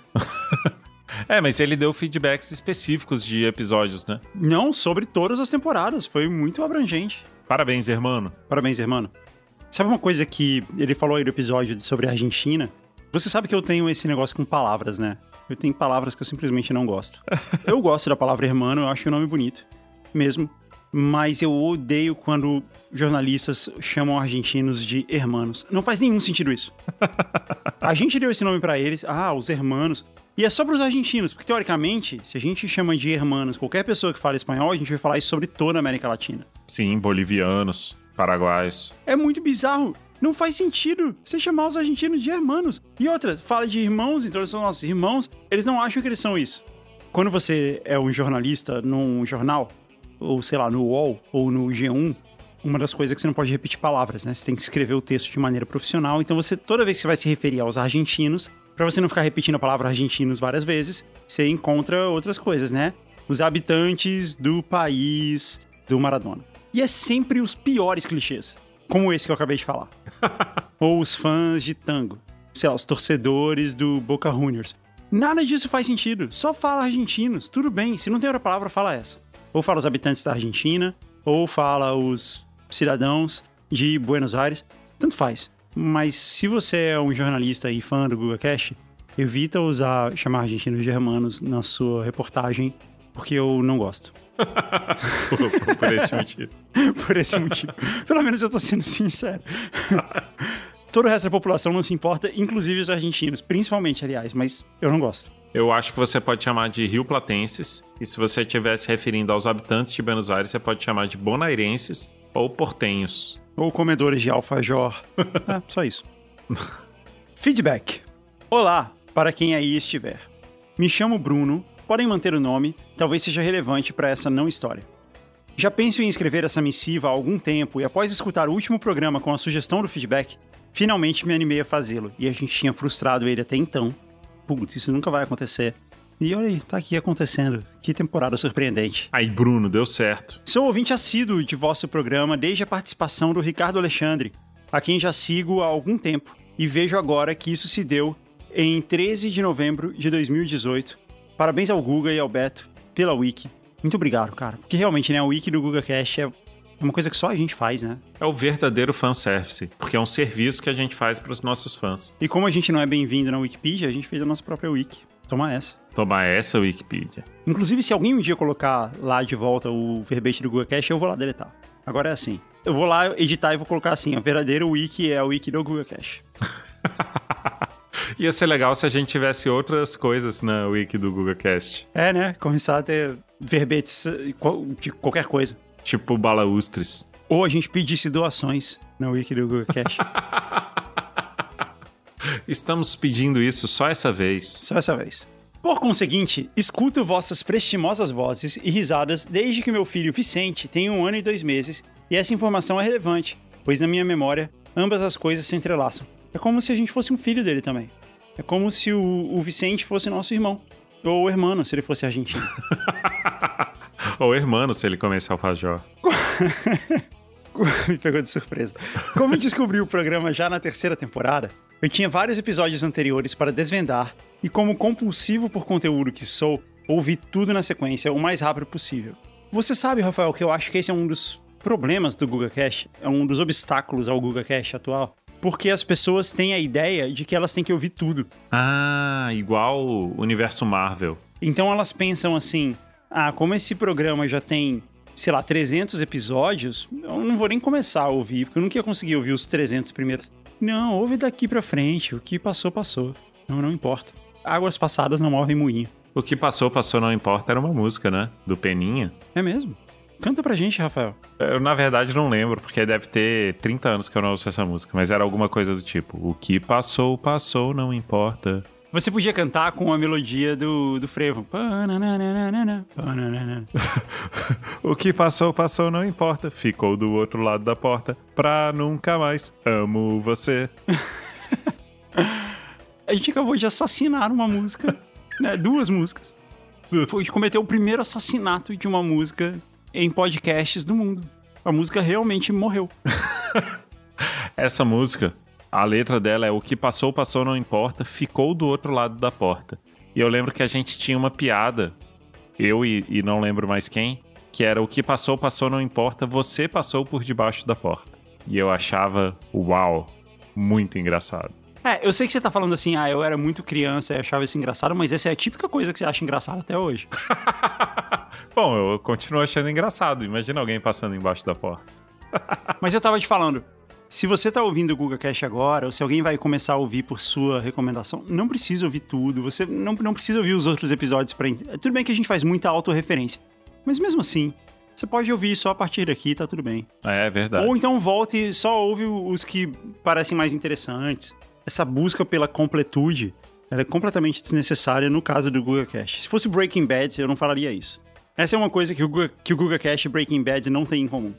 Speaker 1: Mas ele deu feedbacks específicos de episódios, né?
Speaker 2: Não, sobre todas as temporadas. Foi muito abrangente.
Speaker 1: Parabéns, irmão.
Speaker 2: Parabéns, irmão. Sabe uma coisa que ele falou aí no episódio sobre a Argentina? Você sabe que eu tenho esse negócio com palavras, né? Eu tenho palavras que eu simplesmente não gosto. Eu gosto da palavra hermano, eu acho o nome bonito, mesmo. Mas eu odeio quando jornalistas chamam argentinos de hermanos. Não faz nenhum sentido isso. A gente deu esse nome pra eles, os hermanos. E é só pros argentinos, porque teoricamente, se a gente chama de hermanos qualquer pessoa que fala espanhol, a gente vai falar isso sobre toda a América Latina.
Speaker 1: Sim, bolivianos, paraguaios.
Speaker 2: É muito bizarro. Não faz sentido você chamar os argentinos de hermanos. E outra, fala de irmãos, então eles são nossos irmãos. Eles não acham que eles são isso. Quando você é um jornalista num jornal, ou sei lá, no UOL ou no G1, uma das coisas é que você não pode repetir palavras, né? Você tem que escrever o texto de maneira profissional. Então você, toda vez que você vai se referir aos argentinos, pra você não ficar repetindo a palavra argentinos várias vezes, você encontra outras coisas, né? Os habitantes do país do Maradona. E é sempre os piores clichês. Como esse que eu acabei de falar. Ou os fãs de tango. Sei lá, os torcedores do Boca Juniors. Nada disso faz sentido. Só fala argentinos. Tudo bem. Se não tem outra palavra, fala essa. Ou fala os habitantes da Argentina. Ou fala os cidadãos de Buenos Aires. Tanto faz. Mas se você é um jornalista e fã do GugaCast, evita chamar argentinos de hermanos na sua reportagem, porque eu não gosto.
Speaker 1: Por esse motivo.
Speaker 2: Por esse motivo. Pelo menos eu tô sendo sincero. Todo o resto da população não se importa, inclusive os argentinos. Principalmente, aliás, mas eu não gosto.
Speaker 1: Eu acho que você pode chamar de rioplatenses. E se você estiver se referindo aos habitantes de Buenos Aires, você pode chamar de bonairenses ou portenhos.
Speaker 2: Ou comedores de alfajor. Só isso. Feedback. Olá, para quem aí estiver. Me chamo Bruno. Podem manter o nome, talvez seja relevante para essa não história. Já penso em escrever essa missiva há algum tempo e após escutar o último programa com a sugestão do feedback, finalmente me animei a fazê-lo e a gente tinha frustrado ele até então. Putz, isso nunca vai acontecer. E olha aí, tá aqui acontecendo. Que temporada surpreendente.
Speaker 1: Aí, Bruno, deu certo.
Speaker 2: Sou ouvinte assíduo de vosso programa desde a participação do Ricardo Alexandre, a quem já sigo há algum tempo e vejo agora que isso se deu em 13 de novembro de 2018. Parabéns ao Guga e ao Beto pela Wiki. Muito obrigado, cara. Porque realmente, né, a Wiki do GugaCast é uma coisa que só a gente faz, né?
Speaker 1: É o verdadeiro fanservice, porque é um serviço que a gente faz para os nossos fãs.
Speaker 2: E como a gente não é bem-vindo na Wikipedia, a gente fez a nossa própria Wiki. Toma essa.
Speaker 1: Toma essa, Wikipedia.
Speaker 2: Inclusive, se alguém um dia colocar lá de volta o verbete do GugaCast, eu vou lá deletar. Agora é assim. Eu vou lá editar e vou colocar assim, a verdadeira Wiki é a Wiki do GugaCast.
Speaker 1: Ia ser legal se a gente tivesse outras coisas na wiki do GugaCast.
Speaker 2: É, né? Começar a ter verbetes de qualquer coisa.
Speaker 1: Tipo balaustres.
Speaker 2: Ou a gente pedisse doações na wiki do GugaCast.
Speaker 1: Estamos pedindo isso só essa vez.
Speaker 2: Só essa vez. Por conseguinte, escuto vossas prestimosas vozes e risadas desde que meu filho Vicente tem 1 ano e 2 meses, e essa informação é relevante, pois na minha memória, ambas as coisas se entrelaçam. É como se a gente fosse um filho dele também. É como se o Vicente fosse nosso irmão. Ou irmão, se ele fosse argentino.
Speaker 1: Ou irmão, se ele comesse alfajor.
Speaker 2: Me pegou de surpresa. Como eu descobri o programa já na 3ª temporada, eu tinha vários episódios anteriores para desvendar e, como compulsivo por conteúdo que sou, ouvi tudo na sequência o mais rápido possível. Você sabe, Rafael, que eu acho que esse é um dos problemas do GugaCast, é um dos obstáculos ao GugaCast atual. Porque as pessoas têm a ideia de que elas têm que ouvir tudo.
Speaker 1: Ah, igual o universo Marvel.
Speaker 2: Então elas pensam assim, como esse programa já tem, sei lá, 300 episódios, eu não vou nem começar a ouvir, porque eu nunca ia conseguir ouvir os 300 primeiros. Não, ouve daqui pra frente, o que passou, passou. Não importa. Águas passadas não movem moinho.
Speaker 1: O que passou, passou, não importa, era uma música, né? Do Peninha.
Speaker 2: É mesmo? Canta pra gente, Rafael.
Speaker 1: Eu, na verdade, não lembro, porque deve ter 30 anos que eu não ouço essa música, mas era alguma coisa do tipo, o que passou, passou, não importa.
Speaker 2: Você podia cantar com a melodia do frevo.
Speaker 1: O que passou, passou, não importa. Ficou do outro lado da porta. Pra nunca mais. Amo você.
Speaker 2: A gente acabou de assassinar uma música, né? 2 músicas. Foi de cometer o primeiro assassinato de uma música em podcasts do mundo. A música realmente morreu.
Speaker 1: Essa música, a letra dela é o que passou, passou, não importa, ficou do outro lado da porta. E eu lembro que a gente tinha uma piada, eu e não lembro mais quem, que era o que passou, passou, não importa, você passou por debaixo da porta. E eu achava, uau, muito engraçado.
Speaker 2: Eu sei que você tá falando assim, eu era muito criança e achava isso engraçado, mas essa é a típica coisa que você acha engraçada até hoje.
Speaker 1: Bom, eu continuo achando engraçado. Imagina alguém passando embaixo da porta.
Speaker 2: Mas eu tava te falando, se você tá ouvindo o GugaCast agora, ou se alguém vai começar a ouvir por sua recomendação, não precisa ouvir tudo, você não precisa ouvir os outros episódios pra... Tudo bem que a gente faz muita autorreferência, mas mesmo assim, você pode ouvir só a partir daqui, tá tudo bem.
Speaker 1: É verdade.
Speaker 2: Ou então volte e só ouve os que parecem mais interessantes. Essa busca pela completude, ela é completamente desnecessária no caso do GugaCast. Se fosse Breaking Bad, eu não falaria isso. Essa é uma coisa que o GugaCast e Breaking Bad não têm em comum.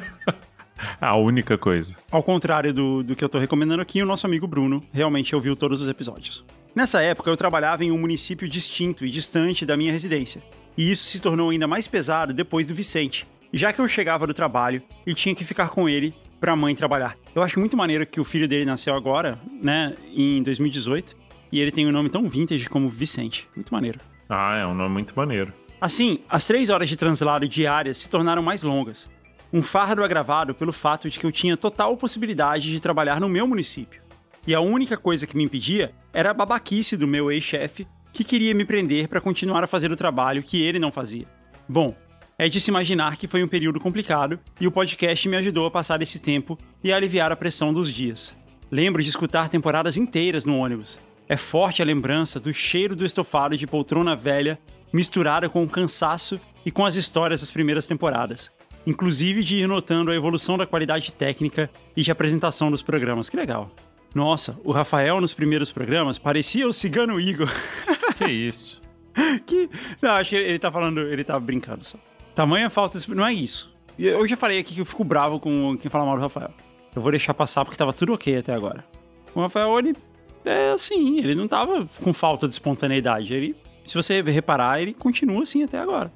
Speaker 1: A única coisa.
Speaker 2: Ao contrário do que eu tô recomendando aqui, o nosso amigo Bruno realmente ouviu todos os episódios. Nessa época, eu trabalhava em um município distinto e distante da minha residência. E isso se tornou ainda mais pesado depois do Vicente, já que eu chegava do trabalho e tinha que ficar com ele pra mãe trabalhar. Eu acho muito maneiro que o filho dele nasceu agora, né, em 2018, e ele tem um nome tão vintage como Vicente. Muito maneiro.
Speaker 1: É um nome muito maneiro.
Speaker 2: Assim, as 3 horas de translado diárias se tornaram mais longas. Um fardo agravado pelo fato de que eu tinha total possibilidade de trabalhar no meu município. E a única coisa que me impedia era a babaquice do meu ex-chefe, que queria me prender para continuar a fazer o trabalho que ele não fazia. Bom, é de se imaginar que foi um período complicado e o podcast me ajudou a passar esse tempo e a aliviar a pressão dos dias. Lembro de escutar temporadas inteiras no ônibus. É forte a lembrança do cheiro do estofado de poltrona velha misturada com o cansaço e com as histórias das primeiras temporadas. Inclusive de ir notando a evolução da qualidade técnica e de apresentação dos programas. Que legal. Nossa, o Rafael nos primeiros programas parecia o Cigano Igor.
Speaker 1: Que isso?
Speaker 2: Não, acho que ele tá falando, ele tá brincando só. Tamanha falta... Não é isso. Eu já falei aqui que eu fico bravo com quem fala mal do Rafael. Eu vou deixar passar porque tava tudo ok até agora. O Rafael, ele... É assim, ele não tava com falta de espontaneidade. Ele, se você reparar, ele continua assim até agora.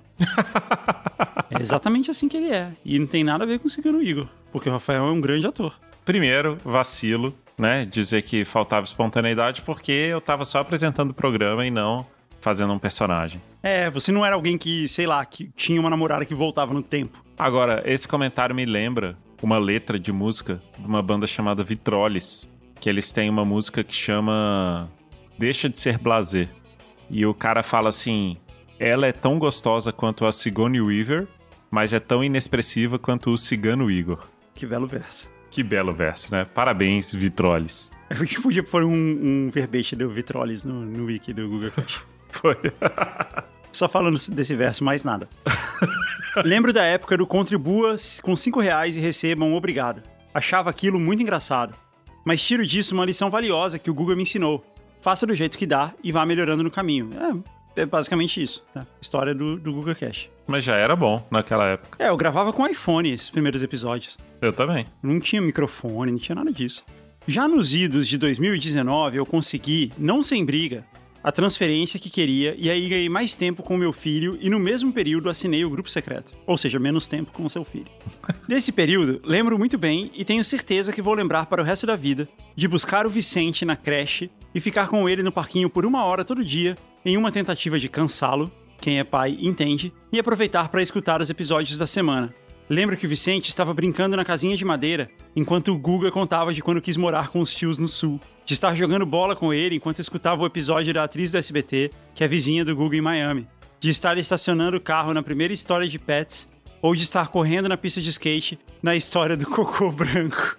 Speaker 2: É exatamente assim que ele é. E não tem nada a ver com o Cigano Igor, porque o Rafael é um grande ator.
Speaker 1: Primeiro, vacilo, né? Dizer que faltava espontaneidade porque eu tava só apresentando o programa e não fazendo um personagem.
Speaker 2: Você não era alguém que, sei lá, que tinha uma namorada que voltava no tempo.
Speaker 1: Agora, esse comentário me lembra uma letra de música de uma banda chamada Vitroles, que eles têm uma música que chama Deixa de Ser Blasé. E o cara fala assim: ela é tão gostosa quanto a Sigourney Weaver, mas é tão inexpressiva quanto o Cigano Igor.
Speaker 2: Que belo verso.
Speaker 1: Que belo verso, né? Parabéns, Vitroles.
Speaker 2: A gente podia pôr um verbete do Vitroles no wiki do GugaCast.
Speaker 1: Foi.
Speaker 2: Só falando desse verso, mais nada. Lembro da época do contribua com R$5 e receba um obrigado. Achava aquilo muito engraçado. Mas tiro disso uma lição valiosa que o Guga me ensinou. Faça do jeito que dá e vá melhorando no caminho. É basicamente isso, né? História do GugaCast.
Speaker 1: Mas já era bom naquela época.
Speaker 2: Eu gravava com iPhone esses primeiros episódios.
Speaker 1: Eu também.
Speaker 2: Não tinha microfone, não tinha nada disso. Já nos idos de 2019, eu consegui, não sem briga, a transferência que queria e aí ganhei mais tempo com meu filho e no mesmo período assinei o grupo secreto. Ou seja, menos tempo com seu filho. Desse período, lembro muito bem e tenho certeza que vou lembrar para o resto da vida de buscar o Vicente na creche e ficar com ele no parquinho por 1 hora todo dia em uma tentativa de cansá-lo, quem é pai entende, e aproveitar para escutar os episódios da semana. Lembro que o Vicente estava brincando na casinha de madeira, enquanto o Guga contava de quando quis morar com os tios no sul. De estar jogando bola com ele enquanto escutava o episódio da atriz do SBT, que é vizinha do Guga em Miami. De estar estacionando o carro na primeira história de Pets, ou de estar correndo na pista de skate na história do Cocô Branco.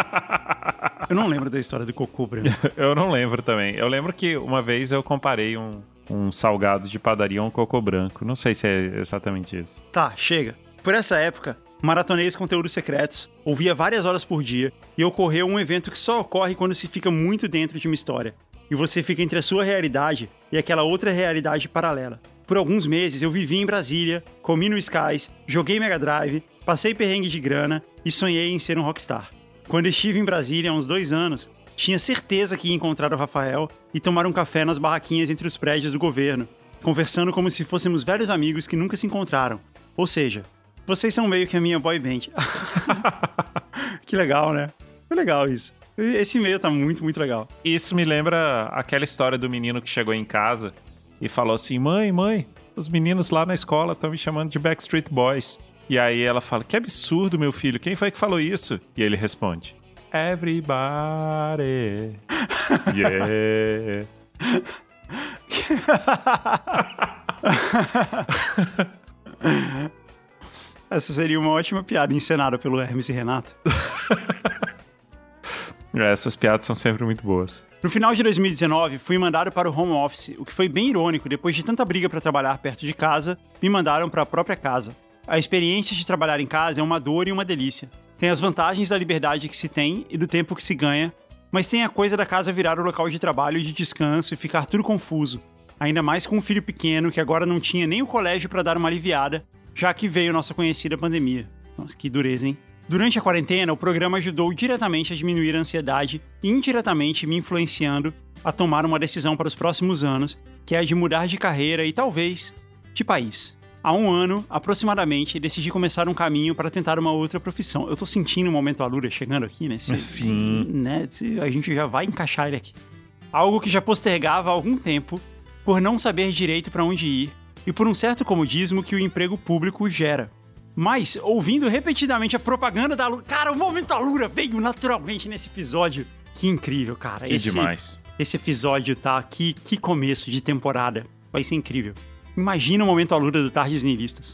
Speaker 2: Eu não lembro da história do Cocô Branco.
Speaker 1: Eu não lembro também. Eu lembro que uma vez eu comparei um salgado de padaria a um Cocô Branco. Não sei se é exatamente isso.
Speaker 2: Tá, chega. Por essa época, maratonei os conteúdos secretos, ouvia várias horas por dia e ocorreu um evento que só ocorre quando se fica muito dentro de uma história e você fica entre a sua realidade e aquela outra realidade paralela. Por alguns meses eu vivi em Brasília, comi no Skies, joguei Mega Drive, passei perrengue de grana e sonhei em ser um rockstar. Quando estive em Brasília há uns 2 anos, tinha certeza que ia encontrar o Rafael e tomar um café nas barraquinhas entre os prédios do governo, conversando como se fôssemos velhos amigos que nunca se encontraram. Ou seja, vocês são meio que a minha boy band. Que legal, né? Foi legal isso. Esse e-mail tá muito, muito legal.
Speaker 1: Isso me lembra aquela história do menino que chegou em casa e falou assim: mãe, os meninos lá na escola estão me chamando de Backstreet Boys. E aí ela fala, que absurdo, meu filho, quem foi que falou isso? E ele responde, everybody, yeah.
Speaker 2: Essa seria uma ótima piada encenada pelo Hermes e Renato.
Speaker 1: Essas piadas são sempre muito boas.
Speaker 2: No final de 2019, fui mandado para o home office, o que foi bem irônico. Depois de tanta briga para trabalhar perto de casa, me mandaram para a própria casa. A experiência de trabalhar em casa é uma dor e uma delícia. Tem as vantagens da liberdade que se tem e do tempo que se ganha, mas tem a coisa da casa virar o local de trabalho e de descanso e ficar tudo confuso. Ainda mais com um filho pequeno que agora não tinha nem o colégio para dar uma aliviada, já que veio nossa conhecida pandemia. Nossa, que dureza, hein? Durante a quarentena, o programa ajudou diretamente a diminuir a ansiedade e indiretamente me influenciando a tomar uma decisão para os próximos anos, que é a de mudar de carreira e talvez de país. Há 1 ano, aproximadamente, decidi começar um caminho para tentar uma outra profissão. Eu tô sentindo o momento Alura chegando aqui, né?
Speaker 1: Sim.
Speaker 2: Né? A gente já vai encaixar ele aqui. Algo que já postergava há algum tempo, por não saber direito para onde ir e por um certo comodismo que o emprego público gera. Mas, ouvindo repetidamente a propaganda da Alura... Cara, o momento Alura veio naturalmente nesse episódio. Que incrível, cara.
Speaker 1: Que demais.
Speaker 2: Esse episódio tá aqui, que começo de temporada. Vai ser incrível. Imagina o momento Alura do Tardes Nihilistas.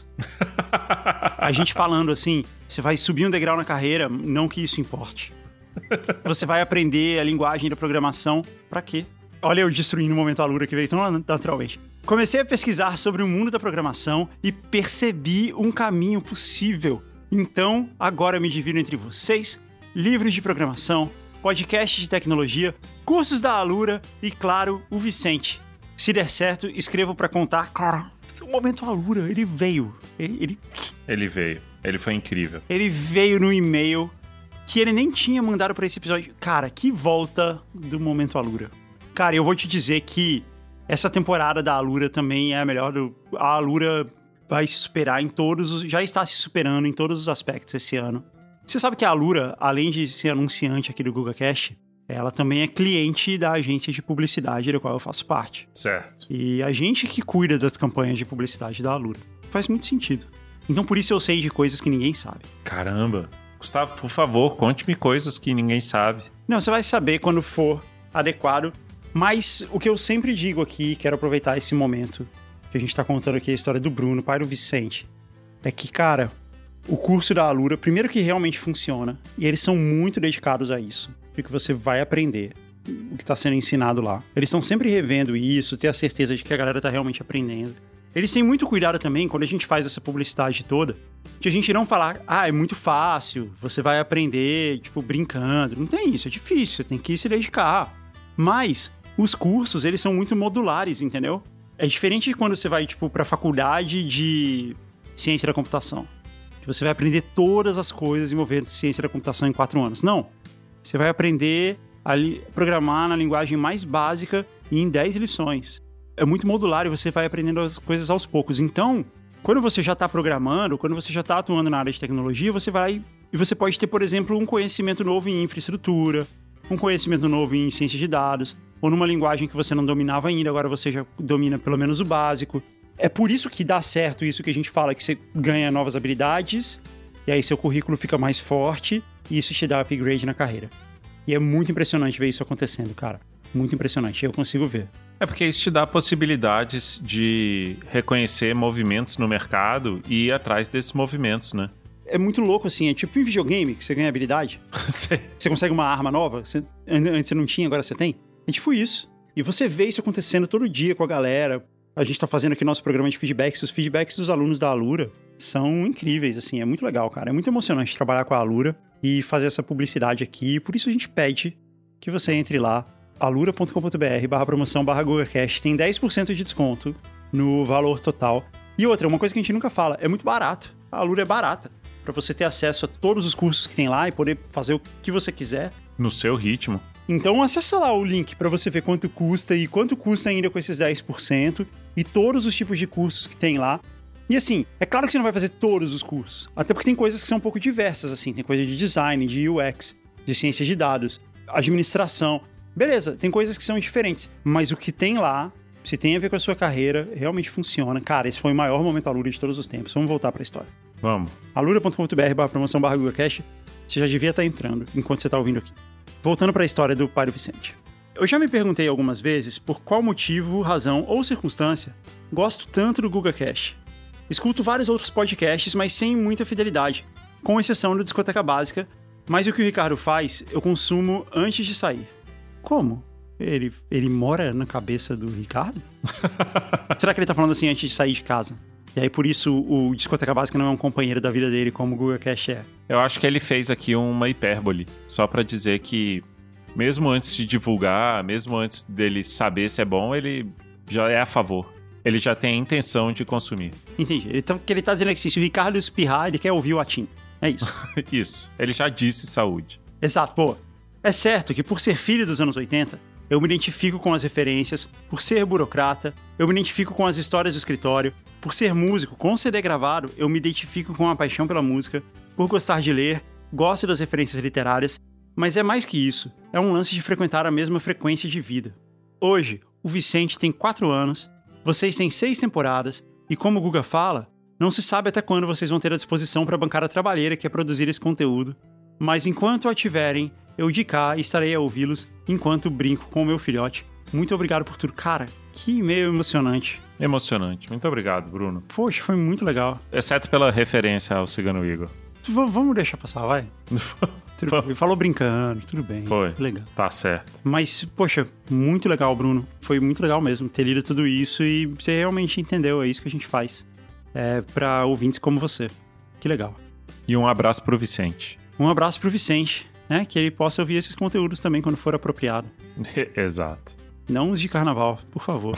Speaker 2: A gente falando assim, você vai subir um degrau na carreira, não que isso importe. Você vai aprender a linguagem da programação, pra quê? Olha eu destruindo o momento Alura que veio tão naturalmente. Comecei a pesquisar sobre o mundo da programação e percebi um caminho possível. Então, agora me divido entre vocês, livros de programação, podcasts de tecnologia, cursos da Alura e, claro, o Vicente. Se der certo, escrevo pra contar. Cara, o momento Alura, ele veio. Ele
Speaker 1: veio. Ele foi incrível.
Speaker 2: Ele veio no e-mail que ele nem tinha mandado pra esse episódio. Cara, que volta do momento Alura. Cara, eu vou te dizer que essa temporada da Alura também é a melhor. A Alura vai se superar em todos os... Já está se superando em todos os aspectos esse ano. Você sabe que a Alura, além de ser anunciante aqui do GugaCast, ela também é cliente da agência de publicidade da qual eu faço parte.
Speaker 1: Certo.
Speaker 2: E a gente que cuida das campanhas de publicidade da Alura. Faz muito sentido. Então por isso eu sei de coisas que ninguém sabe.
Speaker 1: Caramba. Gustavo, por favor, conte-me coisas que ninguém sabe.
Speaker 2: Não, você vai saber quando for adequado. Mas o que eu sempre digo aqui, quero aproveitar esse momento que a gente tá contando aqui a história do Bruno, pai do Vicente, é que, cara, o curso da Alura, primeiro que realmente funciona, e eles são muito dedicados a isso, porque você vai aprender o que tá sendo ensinado lá. Eles estão sempre revendo isso, ter a certeza de que a galera tá realmente aprendendo. Eles têm muito cuidado também, quando a gente faz essa publicidade toda, de a gente não falar, é muito fácil, você vai aprender, tipo, brincando. Não tem isso, é difícil, você tem que se dedicar. Mas os cursos, eles são muito modulares, entendeu? É diferente de quando você vai, tipo, pra faculdade de ciência da computação. Que você vai aprender todas as coisas envolvendo ciência da computação em 4 anos. Não. Você vai aprender a programar na linguagem mais básica e em 10 lições. É muito modular e você vai aprendendo as coisas aos poucos. Então, quando você já está programando, quando você já está atuando na área de tecnologia, você vai... E você pode ter, por exemplo, um conhecimento novo em infraestrutura, um conhecimento novo em ciência de dados, ou numa linguagem que você não dominava ainda, agora você já domina pelo menos o básico. É por isso que dá certo isso que a gente fala, que você ganha novas habilidades, e aí seu currículo fica mais forte, e isso te dá upgrade na carreira. E é muito impressionante ver isso acontecendo, cara. Muito impressionante, eu consigo ver.
Speaker 1: É porque isso te dá possibilidades de reconhecer movimentos no mercado e ir atrás desses movimentos, né?
Speaker 2: É muito louco, assim, é tipo em videogame, que você ganha habilidade. Você consegue uma arma nova, antes você não tinha, agora você tem. É tipo isso. E você vê isso acontecendo todo dia com a galera. A gente tá fazendo aqui nosso programa de feedbacks. Os feedbacks dos alunos da Alura são incríveis, assim, é muito legal, cara. É muito emocionante trabalhar com a Alura e fazer essa publicidade aqui. Por isso a gente pede que você entre lá, alura.com.br/promoção/GugaCast. Tem 10% de desconto no valor total. E outra, uma coisa que a gente nunca fala, é muito barato. A Alura é barata. Pra você ter acesso a todos os cursos que tem lá e poder fazer o que você quiser.
Speaker 1: No seu ritmo.
Speaker 2: Então acessa lá o link pra você ver quanto custa e quanto custa ainda com esses 10% e todos os tipos de cursos que tem lá. E assim, é claro que você não vai fazer todos os cursos, até porque tem coisas que são um pouco diversas, assim, tem coisa de design, de UX, de ciência de dados, administração. Beleza, tem coisas que são diferentes, mas o que tem lá, se tem a ver com a sua carreira, realmente funciona. Cara, esse foi o maior momento Alura de todos os tempos. Vamos voltar pra história.
Speaker 1: Vamos.
Speaker 2: alura.com.br/promoção/GugaCast. Você já devia estar entrando enquanto você tá ouvindo aqui. Voltando pra história do pai do Vicente. Eu já me perguntei algumas vezes por qual motivo, razão ou circunstância gosto tanto do GugaCast. Escuto vários outros podcasts, mas sem muita fidelidade, com exceção do Discoteca Básica, mas o que o Ricardo faz, eu consumo antes de sair. Como? Ele mora na cabeça do Ricardo? Será que ele tá falando assim antes de sair de casa? E aí, por isso, o Discoteca Básica não é um companheiro da vida dele, como o GugaCast é.
Speaker 1: Eu acho que ele fez aqui uma hipérbole, só pra dizer que, mesmo antes de divulgar, mesmo antes dele saber se é bom, ele já é a favor. Ele já tem a intenção de consumir.
Speaker 2: Entendi. O que ele tá dizendo é que se o Ricardo espirrar, ele quer ouvir o Atim. É isso.
Speaker 1: Isso. Ele já disse saúde.
Speaker 2: Exato, pô. É certo que por ser filho dos anos 80, eu me identifico com as referências, por ser burocrata, eu me identifico com as histórias do escritório, por ser músico com CD gravado, eu me identifico com a paixão pela música, por gostar de ler, gosto das referências literárias, mas é mais que isso, é um lance de frequentar a mesma frequência de vida. Hoje, o Vicente tem 4 anos, vocês têm 6 temporadas, e como o Guga fala, não se sabe até quando vocês vão ter a disposição para bancar a trabalheira que é produzir esse conteúdo, mas enquanto a tiverem, eu de cá estarei a ouvi-los enquanto brinco com o meu filhote. Muito obrigado por tudo. Cara, que e-mail emocionante.
Speaker 1: Emocionante. Muito obrigado, Bruno.
Speaker 2: Poxa, foi muito legal.
Speaker 1: Exceto pela referência ao Cigano Igor.
Speaker 2: Vamos deixar passar, vai. Ele falou brincando, tudo bem.
Speaker 1: Foi.
Speaker 2: Legal.
Speaker 1: Tá certo.
Speaker 2: Mas, poxa, muito legal, Bruno. Foi muito legal mesmo ter lido tudo isso e você realmente entendeu. É isso que a gente faz. É pra ouvintes como você. Que legal.
Speaker 1: E um abraço pro Vicente.
Speaker 2: Um abraço pro Vicente, né? Que ele possa ouvir esses conteúdos também quando for apropriado.
Speaker 1: Exato.
Speaker 2: Não os de carnaval, por favor.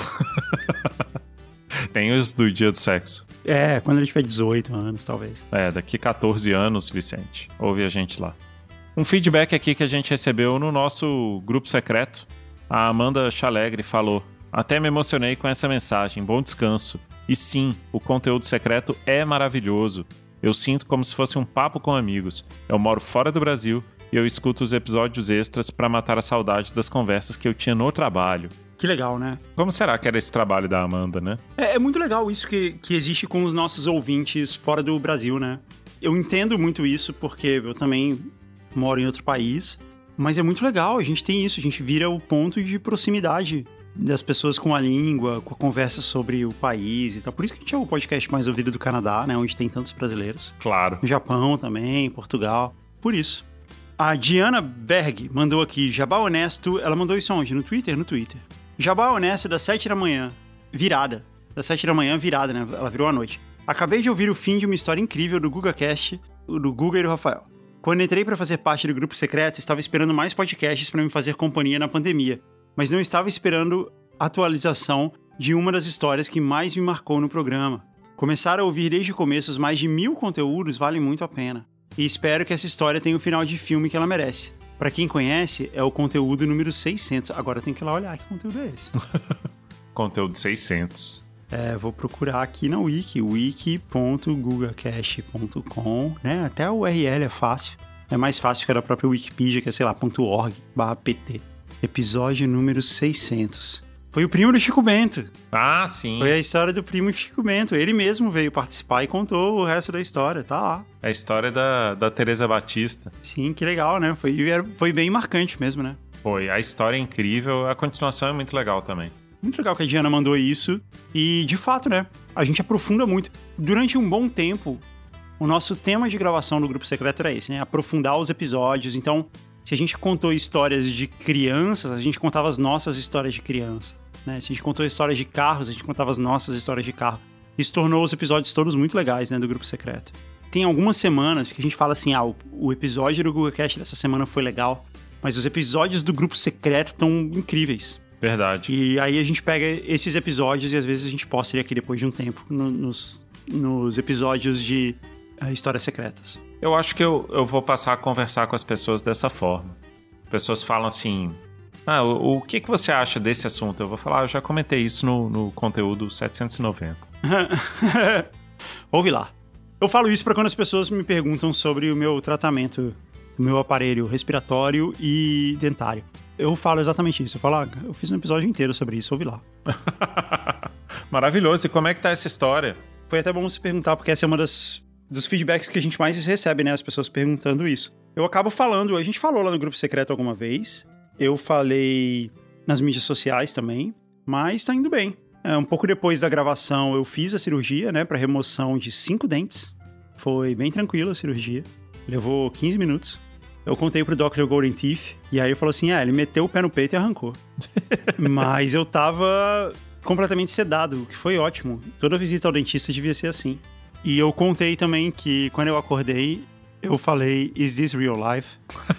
Speaker 1: Tem os do dia do sexo.
Speaker 2: É, quando ele tiver 18 anos, talvez.
Speaker 1: É, daqui 14 anos, Vicente. Ouve a gente lá. Um feedback aqui que a gente recebeu no nosso grupo secreto. A Amanda Chalegre falou: até me emocionei com essa mensagem, bom descanso. E sim, o conteúdo secreto é maravilhoso. Eu sinto como se fosse um papo com amigos. Eu moro fora do Brasil e eu escuto os episódios extras pra matar a saudade das conversas que eu tinha no trabalho.
Speaker 2: Que legal, né?
Speaker 1: Como será que era esse trabalho da Amanda, né?
Speaker 2: É muito legal isso que existe com os nossos ouvintes fora do Brasil, né? Eu entendo muito isso porque eu também moro em outro país, mas é muito legal, a gente tem isso, a gente vira o ponto de proximidade das pessoas com a língua, com a conversa sobre o país e tal. Por isso que a gente é o podcast mais ouvido do Canadá, né? Onde tem tantos brasileiros.
Speaker 1: Claro.
Speaker 2: No Japão também, Portugal. Por isso. A Diana Berg mandou aqui, Jabá Honesto, ela mandou isso onde? No Twitter? No Twitter. Jabá Honesto das 7 da manhã, virada. Das 7 da manhã, virada, né? Ela virou à noite. Acabei de ouvir o fim de uma história incrível do GugaCast, do Guga e do Rafael. Quando entrei para fazer parte do grupo secreto, estava esperando mais podcasts para me fazer companhia na pandemia, mas não estava esperando a atualização de uma das histórias que mais me marcou no programa. Começar a ouvir desde o começo os mais de 1000 conteúdos vale muito a pena. E espero que essa história tenha o final de filme que ela merece. Pra quem conhece, é o conteúdo número 600. Agora tem que ir lá olhar que conteúdo é esse.
Speaker 1: Conteúdo 600.
Speaker 2: Vou procurar aqui na Wiki, wiki.gugacast.com, né? Até o URL é fácil. É mais fácil que a da própria Wikipedia, que é, sei lá, .org/pt. Episódio número 600. Foi o primo do Chico Bento.
Speaker 1: Ah, sim.
Speaker 2: Foi a história do primo Chico Bento. Ele mesmo veio participar e contou o resto da história. Tá lá.
Speaker 1: É a história da Teresa Batista.
Speaker 2: Sim, que legal, né? Foi bem marcante mesmo, né?
Speaker 1: Foi. A história é incrível. A continuação é muito legal também.
Speaker 2: Muito legal que a Diana mandou isso. E, de fato, né? A gente aprofunda muito. Durante um bom tempo, o nosso tema de gravação do Grupo Secreto era esse, né? Aprofundar os episódios. Então, se a gente contou histórias de crianças, a gente contava as nossas histórias de criança, né? Se a gente contou histórias de carros, a gente contava as nossas histórias de carro. Isso tornou os episódios todos muito legais, né? Do Grupo Secreto. Tem algumas semanas que a gente fala assim, o episódio do GugaCast dessa semana foi legal, mas os episódios do Grupo Secreto estão incríveis.
Speaker 1: Verdade.
Speaker 2: E aí a gente pega esses episódios e às vezes a gente posta ele aqui depois de um tempo nos episódios de Histórias Secretas.
Speaker 1: Eu acho que eu vou passar a conversar com as pessoas dessa forma. Pessoas falam assim, o que você acha desse assunto? Eu vou falar, eu já comentei isso no conteúdo 790.
Speaker 2: Ouve lá. Eu falo isso para quando as pessoas me perguntam sobre o meu tratamento, o meu aparelho respiratório e dentário. eu falo exatamente isso. Eu falo, eu fiz um episódio inteiro sobre isso, ouvi lá.
Speaker 1: Maravilhoso. E como é que tá essa história?
Speaker 2: Foi até bom você perguntar, porque essa é uma dos feedbacks que a gente mais recebe, né? As pessoas perguntando isso. Eu acabo falando, a gente falou lá no grupo secreto alguma vez, eu falei nas mídias sociais também, mas tá indo bem. Um pouco depois da gravação, eu fiz a cirurgia, né? Pra remoção de 5 dentes. Foi bem tranquilo a cirurgia. Levou 15 minutos. Eu contei pro Dr. Golden Teeth, e aí ele falou assim, ele meteu o pé no peito e arrancou. Mas eu tava completamente sedado, o que foi ótimo. Toda visita ao dentista devia ser assim. E eu contei também que quando eu acordei, eu falei, is this real life?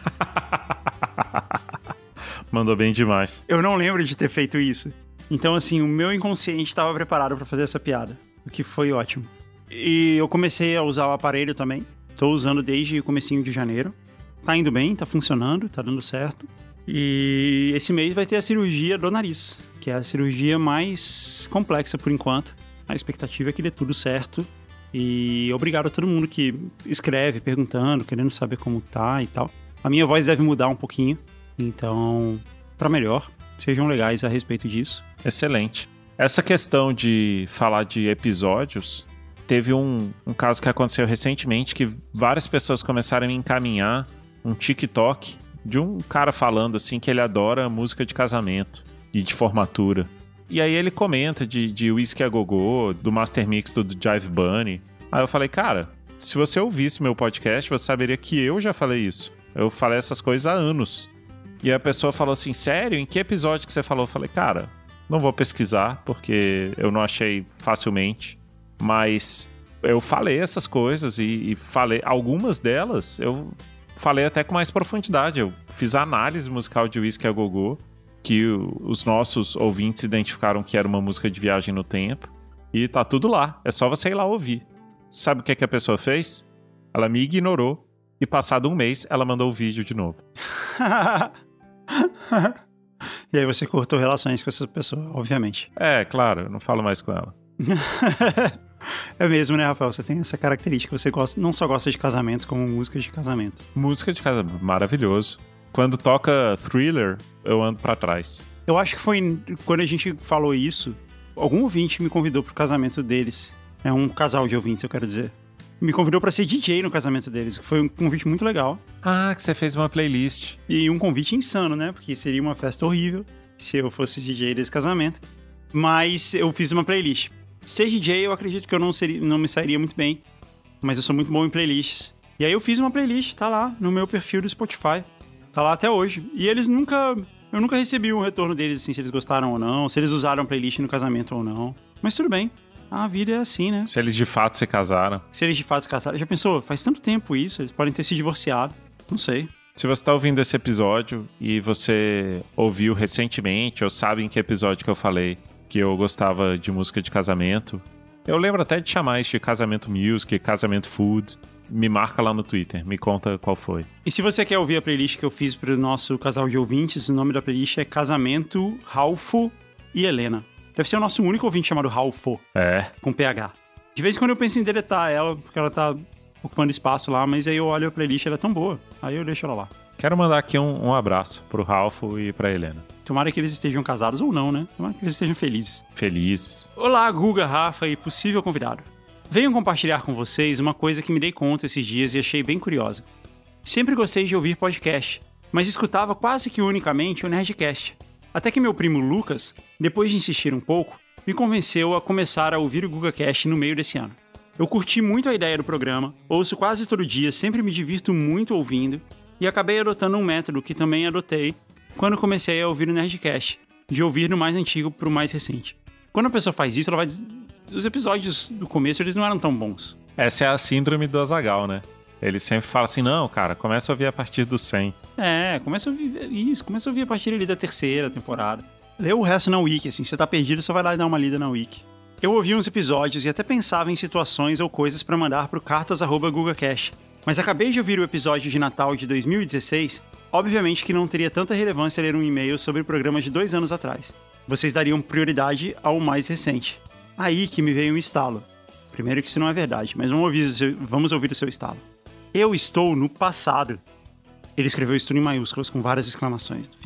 Speaker 1: Mandou bem demais.
Speaker 2: Eu não lembro de ter feito isso. Então, assim, o meu inconsciente estava preparado para fazer essa piada, o que foi ótimo. E eu comecei a usar o aparelho também. Estou usando desde o comecinho de janeiro. Tá indo bem, tá funcionando, tá dando certo. E esse mês vai ter a cirurgia do nariz, que é a cirurgia mais complexa por enquanto. A expectativa é que dê tudo certo. E obrigado a todo mundo que escreve, perguntando, querendo saber como tá e tal. A minha voz deve mudar um pouquinho, então, pra melhor. Sejam legais a respeito disso.
Speaker 1: Excelente. Essa questão de falar de episódios, teve um caso que aconteceu recentemente que várias pessoas começaram a me encaminhar um TikTok de um cara falando assim que ele adora música de casamento e de formatura. E aí ele comenta de Whisky a Go-Go, do Master Mix do Jive Bunny. Aí eu falei, cara, se você ouvisse meu podcast, você saberia que eu já falei isso. Eu falei essas coisas há anos. E a pessoa falou assim, sério? Em que episódio que você falou? Eu falei, cara, não vou pesquisar, porque eu não achei facilmente. Mas eu falei essas coisas e falei, algumas delas eu falei até com mais profundidade. Eu fiz a análise musical de Whisky a Go-Go, que os nossos ouvintes identificaram que era uma música de viagem no tempo. E tá tudo lá, é só você ir lá ouvir. Sabe o que a pessoa fez? Ela me ignorou e passado um mês ela mandou o vídeo de novo.
Speaker 2: E aí você cortou relações com essa pessoa, obviamente.
Speaker 1: É, claro, eu não falo mais com ela.
Speaker 2: É mesmo, né, Rafael? Você tem essa característica, você não só gosta de casamento, como música de casamento.
Speaker 1: Música de casamento, maravilhoso. Quando toca Thriller, eu ando pra trás.
Speaker 2: Eu acho que foi quando a gente falou isso, algum ouvinte me convidou pro casamento deles. É um casal de ouvintes, eu quero dizer. Me convidou pra ser DJ no casamento deles, que foi um convite muito legal.
Speaker 1: Ah, que você fez uma playlist.
Speaker 2: E um convite insano, né? Porque seria uma festa horrível se eu fosse DJ desse casamento. Mas eu fiz uma playlist. Ser DJ, eu acredito que eu não me sairia muito bem, mas eu sou muito bom em playlists. E aí eu fiz uma playlist, tá lá no meu perfil do Spotify. Tá lá até hoje. E eu nunca recebi um retorno deles, assim, se eles gostaram ou não, se eles usaram a playlist no casamento ou não. Mas tudo bem. A vida é assim, né?
Speaker 1: Se eles de fato se casaram.
Speaker 2: Se eles de fato se casaram. Já pensou? Faz tanto tempo isso, eles podem ter se divorciado. Não sei.
Speaker 1: Se você tá ouvindo esse episódio e você ouviu recentemente, ou sabe em que episódio que eu falei que eu gostava de música de casamento, eu lembro até de chamar isso de casamento music, casamento food. Me marca lá no Twitter, me conta qual foi.
Speaker 2: E se você quer ouvir a playlist que eu fiz pro nosso casal de ouvintes, o nome da playlist é Casamento, Ralfo e Helena. Deve ser o nosso único ouvinte chamado Ralfo.
Speaker 1: É.
Speaker 2: Com PH. De vez em quando eu penso em deletar ela, porque ela tá ocupando espaço lá, mas aí eu olho a playlist, ela é tão boa. Aí eu deixo ela lá.
Speaker 1: Quero mandar aqui um abraço pro Ralfo e pra Helena.
Speaker 2: Tomara que eles estejam casados ou não, né? Tomara que eles estejam felizes.
Speaker 1: Felizes.
Speaker 2: Olá, Guga, Rafa e possível convidado. Venho compartilhar com vocês uma coisa que me dei conta esses dias e achei bem curiosa. Sempre gostei de ouvir podcast, mas escutava quase que unicamente o Nerdcast. Até que meu primo Lucas, depois de insistir um pouco, me convenceu a começar a ouvir o GugaCast no meio desse ano. Eu curti muito a ideia do programa, ouço quase todo dia, sempre me divirto muito ouvindo, e acabei adotando um método que também adotei quando comecei a ouvir o Nerdcast, de ouvir do mais antigo pro mais recente. Quando a pessoa faz isso, ela vai... Os episódios do começo, eles não eram tão bons.
Speaker 1: Essa é a síndrome do Azaghal, né? Ele sempre fala assim, não, cara, começa a ouvir a partir do 100.
Speaker 2: Começa a ouvir a partir ali da 3ª temporada. Lê o resto na Wiki, assim, você tá perdido, só vai lá e dá uma lida na Wiki. Eu ouvi uns episódios e até pensava em situações ou coisas pra mandar pro cartas@gugacast. Mas acabei de ouvir o episódio de Natal de 2016, obviamente que não teria tanta relevância ler um e-mail sobre programas de 2 anos atrás. Vocês dariam prioridade ao mais recente. Aí que me veio um estalo. Primeiro que isso não é verdade, mas vamos ouvir o seu estalo. Eu estou no passado. Ele escreveu isso tudo em maiúsculas com várias exclamações no final.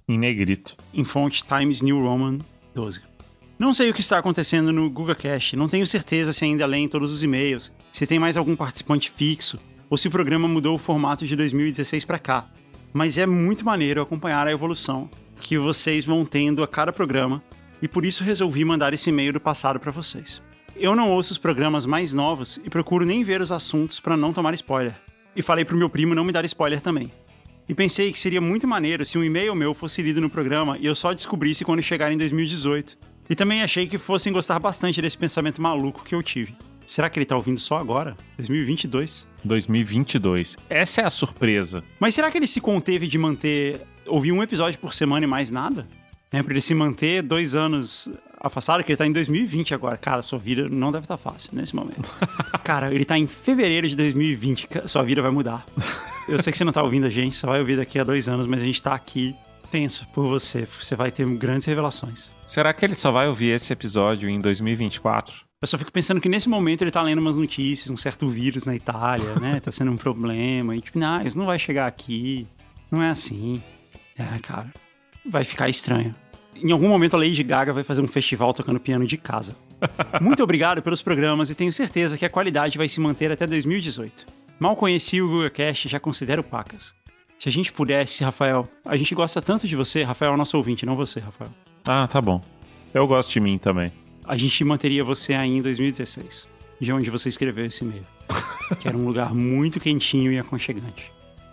Speaker 1: Em negrito.
Speaker 2: Em fonte Times New Roman 12. Não sei o que está acontecendo no GugaCast, não tenho certeza se ainda leem todos os e-mails, se tem mais algum participante fixo, ou se o programa mudou o formato de 2016 para cá. Mas é muito maneiro acompanhar a evolução que vocês vão tendo a cada programa, e por isso resolvi mandar esse e-mail do passado para vocês. Eu não ouço os programas mais novos e procuro nem ver os assuntos para não tomar spoiler. E falei pro meu primo não me dar spoiler também. E pensei que seria muito maneiro se um e-mail meu fosse lido no programa e eu só descobrisse quando chegar em 2018. E também achei que fossem gostar bastante desse pensamento maluco que eu tive. Será que ele tá ouvindo só agora? 2022?
Speaker 1: 2022. Essa é a surpresa.
Speaker 2: Mas será que ele se conteve de ouvir um episódio por semana e mais nada? Pra ele se manter 2 anos afastado, que ele tá em 2020 agora. Cara, sua vida não deve estar fácil nesse momento. Cara, ele tá em fevereiro de 2020, sua vida vai mudar. Eu sei que você não tá ouvindo a gente, só vai ouvir daqui a 2 anos, mas a gente tá aqui tenso por você. Você vai ter grandes revelações.
Speaker 1: Será que ele só vai ouvir esse episódio em 2024?
Speaker 2: Eu só fico pensando que nesse momento ele tá lendo umas notícias, um certo vírus na Itália, né? Tá sendo um problema. E tipo, não, isso não vai chegar aqui. Não é assim. Cara, vai ficar estranho. Em algum momento a Lady Gaga vai fazer um festival tocando piano de casa. Muito obrigado pelos programas e tenho certeza que a qualidade vai se manter até 2018. Mal conheci o GugaCast e já considero pacas. Se a gente pudesse, Rafael... A gente gosta tanto de você, Rafael é o nosso ouvinte, não você, Rafael.
Speaker 1: Ah, tá bom. Eu gosto de mim também.
Speaker 2: A gente manteria você aí em 2016, de onde você escreveu esse e-mail. Que era um lugar muito quentinho e aconchegante.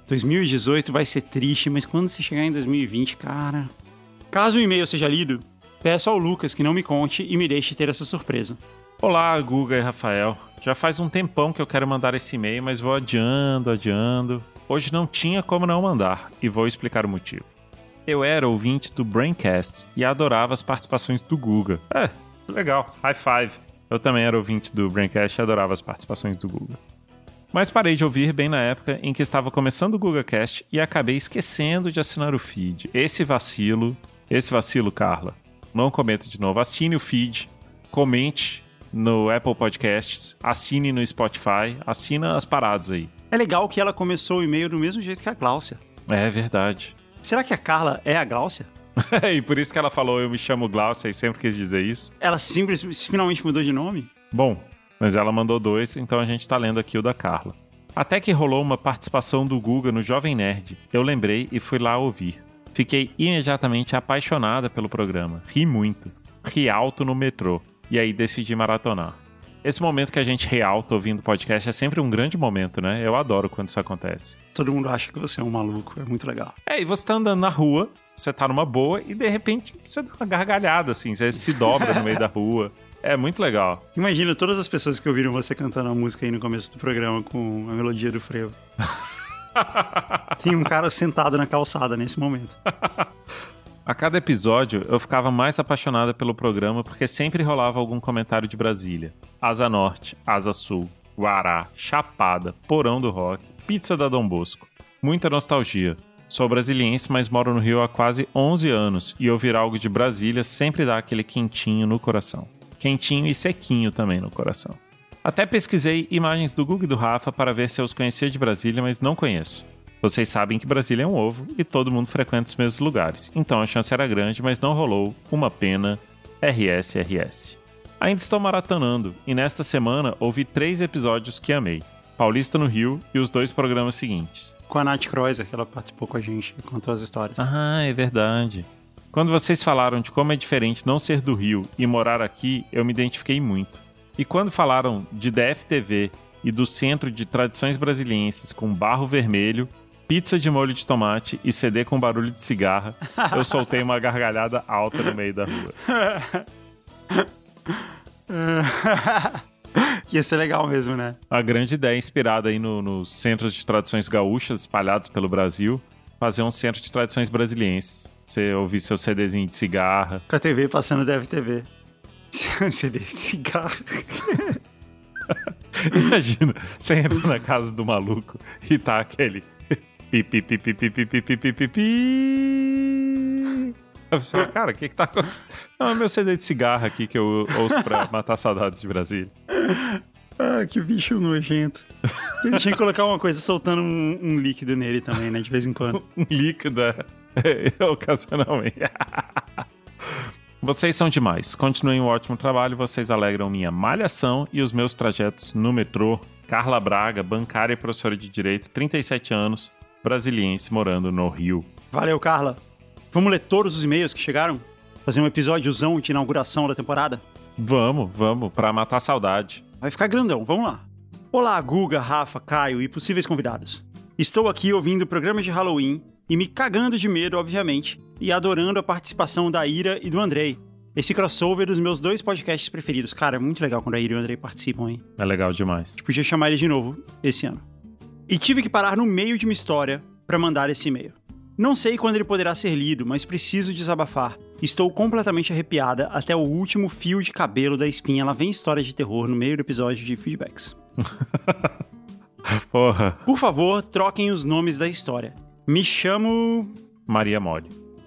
Speaker 2: 2018 vai ser triste, mas quando você chegar em 2020, cara... Caso o e-mail seja lido, peço ao Lucas que não me conte e me deixe ter essa surpresa.
Speaker 1: Olá, Guga e Rafael. Já faz um tempão que eu quero mandar esse e-mail, mas vou adiando. Hoje não tinha como não mandar, e vou explicar o motivo. Eu era ouvinte do Braincast e adorava as participações do Guga. Legal, high five. Eu também era ouvinte do Braincast e adorava as participações do Guga. Mas parei de ouvir bem na época em que estava começando o GugaCast e acabei esquecendo de assinar o feed. Esse vacilo, Carla. Não cometa de novo. Assine o feed, comente no Apple Podcasts, assine no Spotify, assina as paradas aí.
Speaker 2: É legal que ela começou o e-mail do mesmo jeito que a Gláucia.
Speaker 1: É verdade.
Speaker 2: Será que a Carla é a Gláucia?
Speaker 1: E por isso que ela falou, eu me chamo Gláucia e sempre quis dizer isso.
Speaker 2: Ela finalmente mudou de nome?
Speaker 1: Bom, mas ela mandou 2, então a gente tá lendo aqui o da Carla. Até que rolou uma participação do Guga no Jovem Nerd. Eu lembrei e fui lá ouvir. Fiquei imediatamente apaixonada pelo programa. Ri muito. Ri alto no metrô. E aí decidi maratonar. Esse momento que a gente ri alto ouvindo podcast é sempre um grande momento, né? Eu adoro quando isso acontece.
Speaker 2: Todo mundo acha que você é um maluco. É muito legal.
Speaker 1: E você tá andando na rua, você tá numa boa e de repente você dá uma gargalhada, assim. Você se dobra no meio da rua. É muito legal.
Speaker 2: Imagina todas as pessoas que ouviram você cantando a música aí no começo do programa com a melodia do frevo. Tem um cara sentado na calçada nesse momento.
Speaker 1: A cada episódio, eu ficava mais apaixonada pelo programa porque sempre rolava algum comentário de Brasília. Asa Norte, Asa Sul, Guará, Chapada, Porão do Rock, Pizza da Dom Bosco. Muita nostalgia. Sou brasiliense, mas moro no Rio há quase 11 anos e ouvir algo de Brasília sempre dá aquele quentinho no coração. Quentinho e sequinho também no coração. Até pesquisei imagens do Guga e do Rafa para ver se eu os conhecia de Brasília, mas não conheço. Vocês sabem que Brasília é um ovo e todo mundo frequenta os mesmos lugares. Então a chance era grande, mas não rolou. Uma pena. RS. Ainda estou maratonando e nesta semana ouvi 3 episódios que amei. Paulista no Rio e os 2 programas seguintes.
Speaker 2: Com a Nath Kreuzer, que ela participou com a gente e contou as histórias.
Speaker 1: Ah, é verdade. Quando vocês falaram de como é diferente não ser do Rio e morar aqui, eu me identifiquei muito. E quando falaram de DFTV e do Centro de Tradições Brasilienses com barro vermelho, pizza de molho de tomate e CD com barulho de cigarra, eu soltei uma gargalhada alta no meio da rua.
Speaker 2: Ia ser legal mesmo, né?
Speaker 1: A grande ideia inspirada aí nos centros de tradições gaúchas espalhados pelo Brasil, fazer um centro de tradições brasilienses. Você ouvir seu CDzinho de cigarra.
Speaker 2: Com a TV passando DFTV. CD de cigarro.
Speaker 1: Imagina, você entra na casa do maluco e tá aquele pi. Cara, o que tá acontecendo? Não, é meu CD de cigarro aqui que eu ouço pra matar saudades de Brasília.
Speaker 2: Ah, que bicho nojento. Ele tinha que colocar uma coisa soltando um líquido nele também, né? De vez em quando.
Speaker 1: Um líquido, Ocasionalmente. Vocês são demais. Continuem um ótimo trabalho. Vocês alegram minha malhação e os meus trajetos no metrô. Carla Braga, bancária e professora de Direito, 37 anos, brasiliense, morando no Rio.
Speaker 2: Valeu, Carla. Vamos ler todos os e-mails que chegaram? Fazer um episódiozão de inauguração da temporada?
Speaker 1: Vamos, pra matar a saudade.
Speaker 2: Vai ficar grandão, vamos lá. Olá, Guga, Rafa, Caio e possíveis convidados. Estou aqui ouvindo o programa de Halloween e me cagando de medo, obviamente, e adorando a participação da Ira e do Andrei. Esse crossover dos meus 2 podcasts preferidos. Cara, é muito legal quando a Ira e o Andrei participam, hein?
Speaker 1: É legal demais.
Speaker 2: A gente podia chamar eles de novo esse ano. E tive que parar no meio de uma história para mandar esse e-mail. Não sei quando ele poderá ser lido, mas preciso desabafar. Estou completamente arrepiada até o último fio de cabelo da espinha. Lá vem história de terror no meio do episódio de feedbacks.
Speaker 1: Porra.
Speaker 2: Por favor, troquem os nomes da história. Me chamo
Speaker 1: Maria Mole.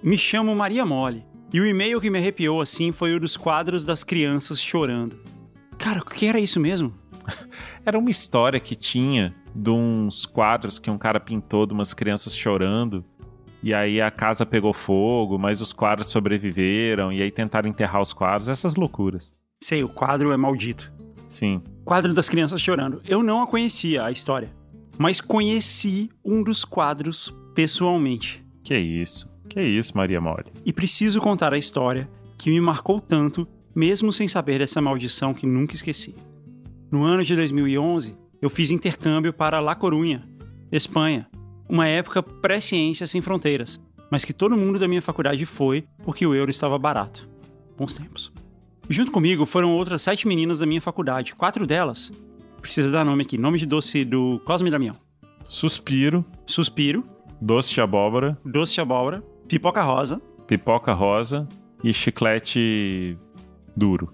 Speaker 1: E o e-mail que me arrepiou assim foi o dos quadros das crianças chorando. Cara, o que era isso mesmo? Era uma história que tinha de uns quadros que um cara pintou de umas crianças chorando. E aí a casa pegou fogo, mas os quadros sobreviveram. E aí tentaram enterrar os quadros. Essas loucuras.
Speaker 2: Sei, o quadro é maldito.
Speaker 1: Sim.
Speaker 2: Quadro das crianças chorando. Eu não a conhecia, a história. Mas conheci um dos quadros pessoalmente.
Speaker 1: Que isso, Maria Mole.
Speaker 2: E preciso contar a história que me marcou tanto, mesmo sem saber dessa maldição que nunca esqueci. No ano de 2011, eu fiz intercâmbio para La Coruña, Espanha. Uma época pré-ciência sem fronteiras, mas que todo mundo da minha faculdade foi porque o euro estava barato. Bons tempos. Junto comigo foram outras 7 meninas da minha faculdade. 4 delas, precisa dar nome aqui, nome de doce do Cosme e Damião.
Speaker 1: Suspiro. Doce de abóbora. Pipoca rosa e chiclete duro.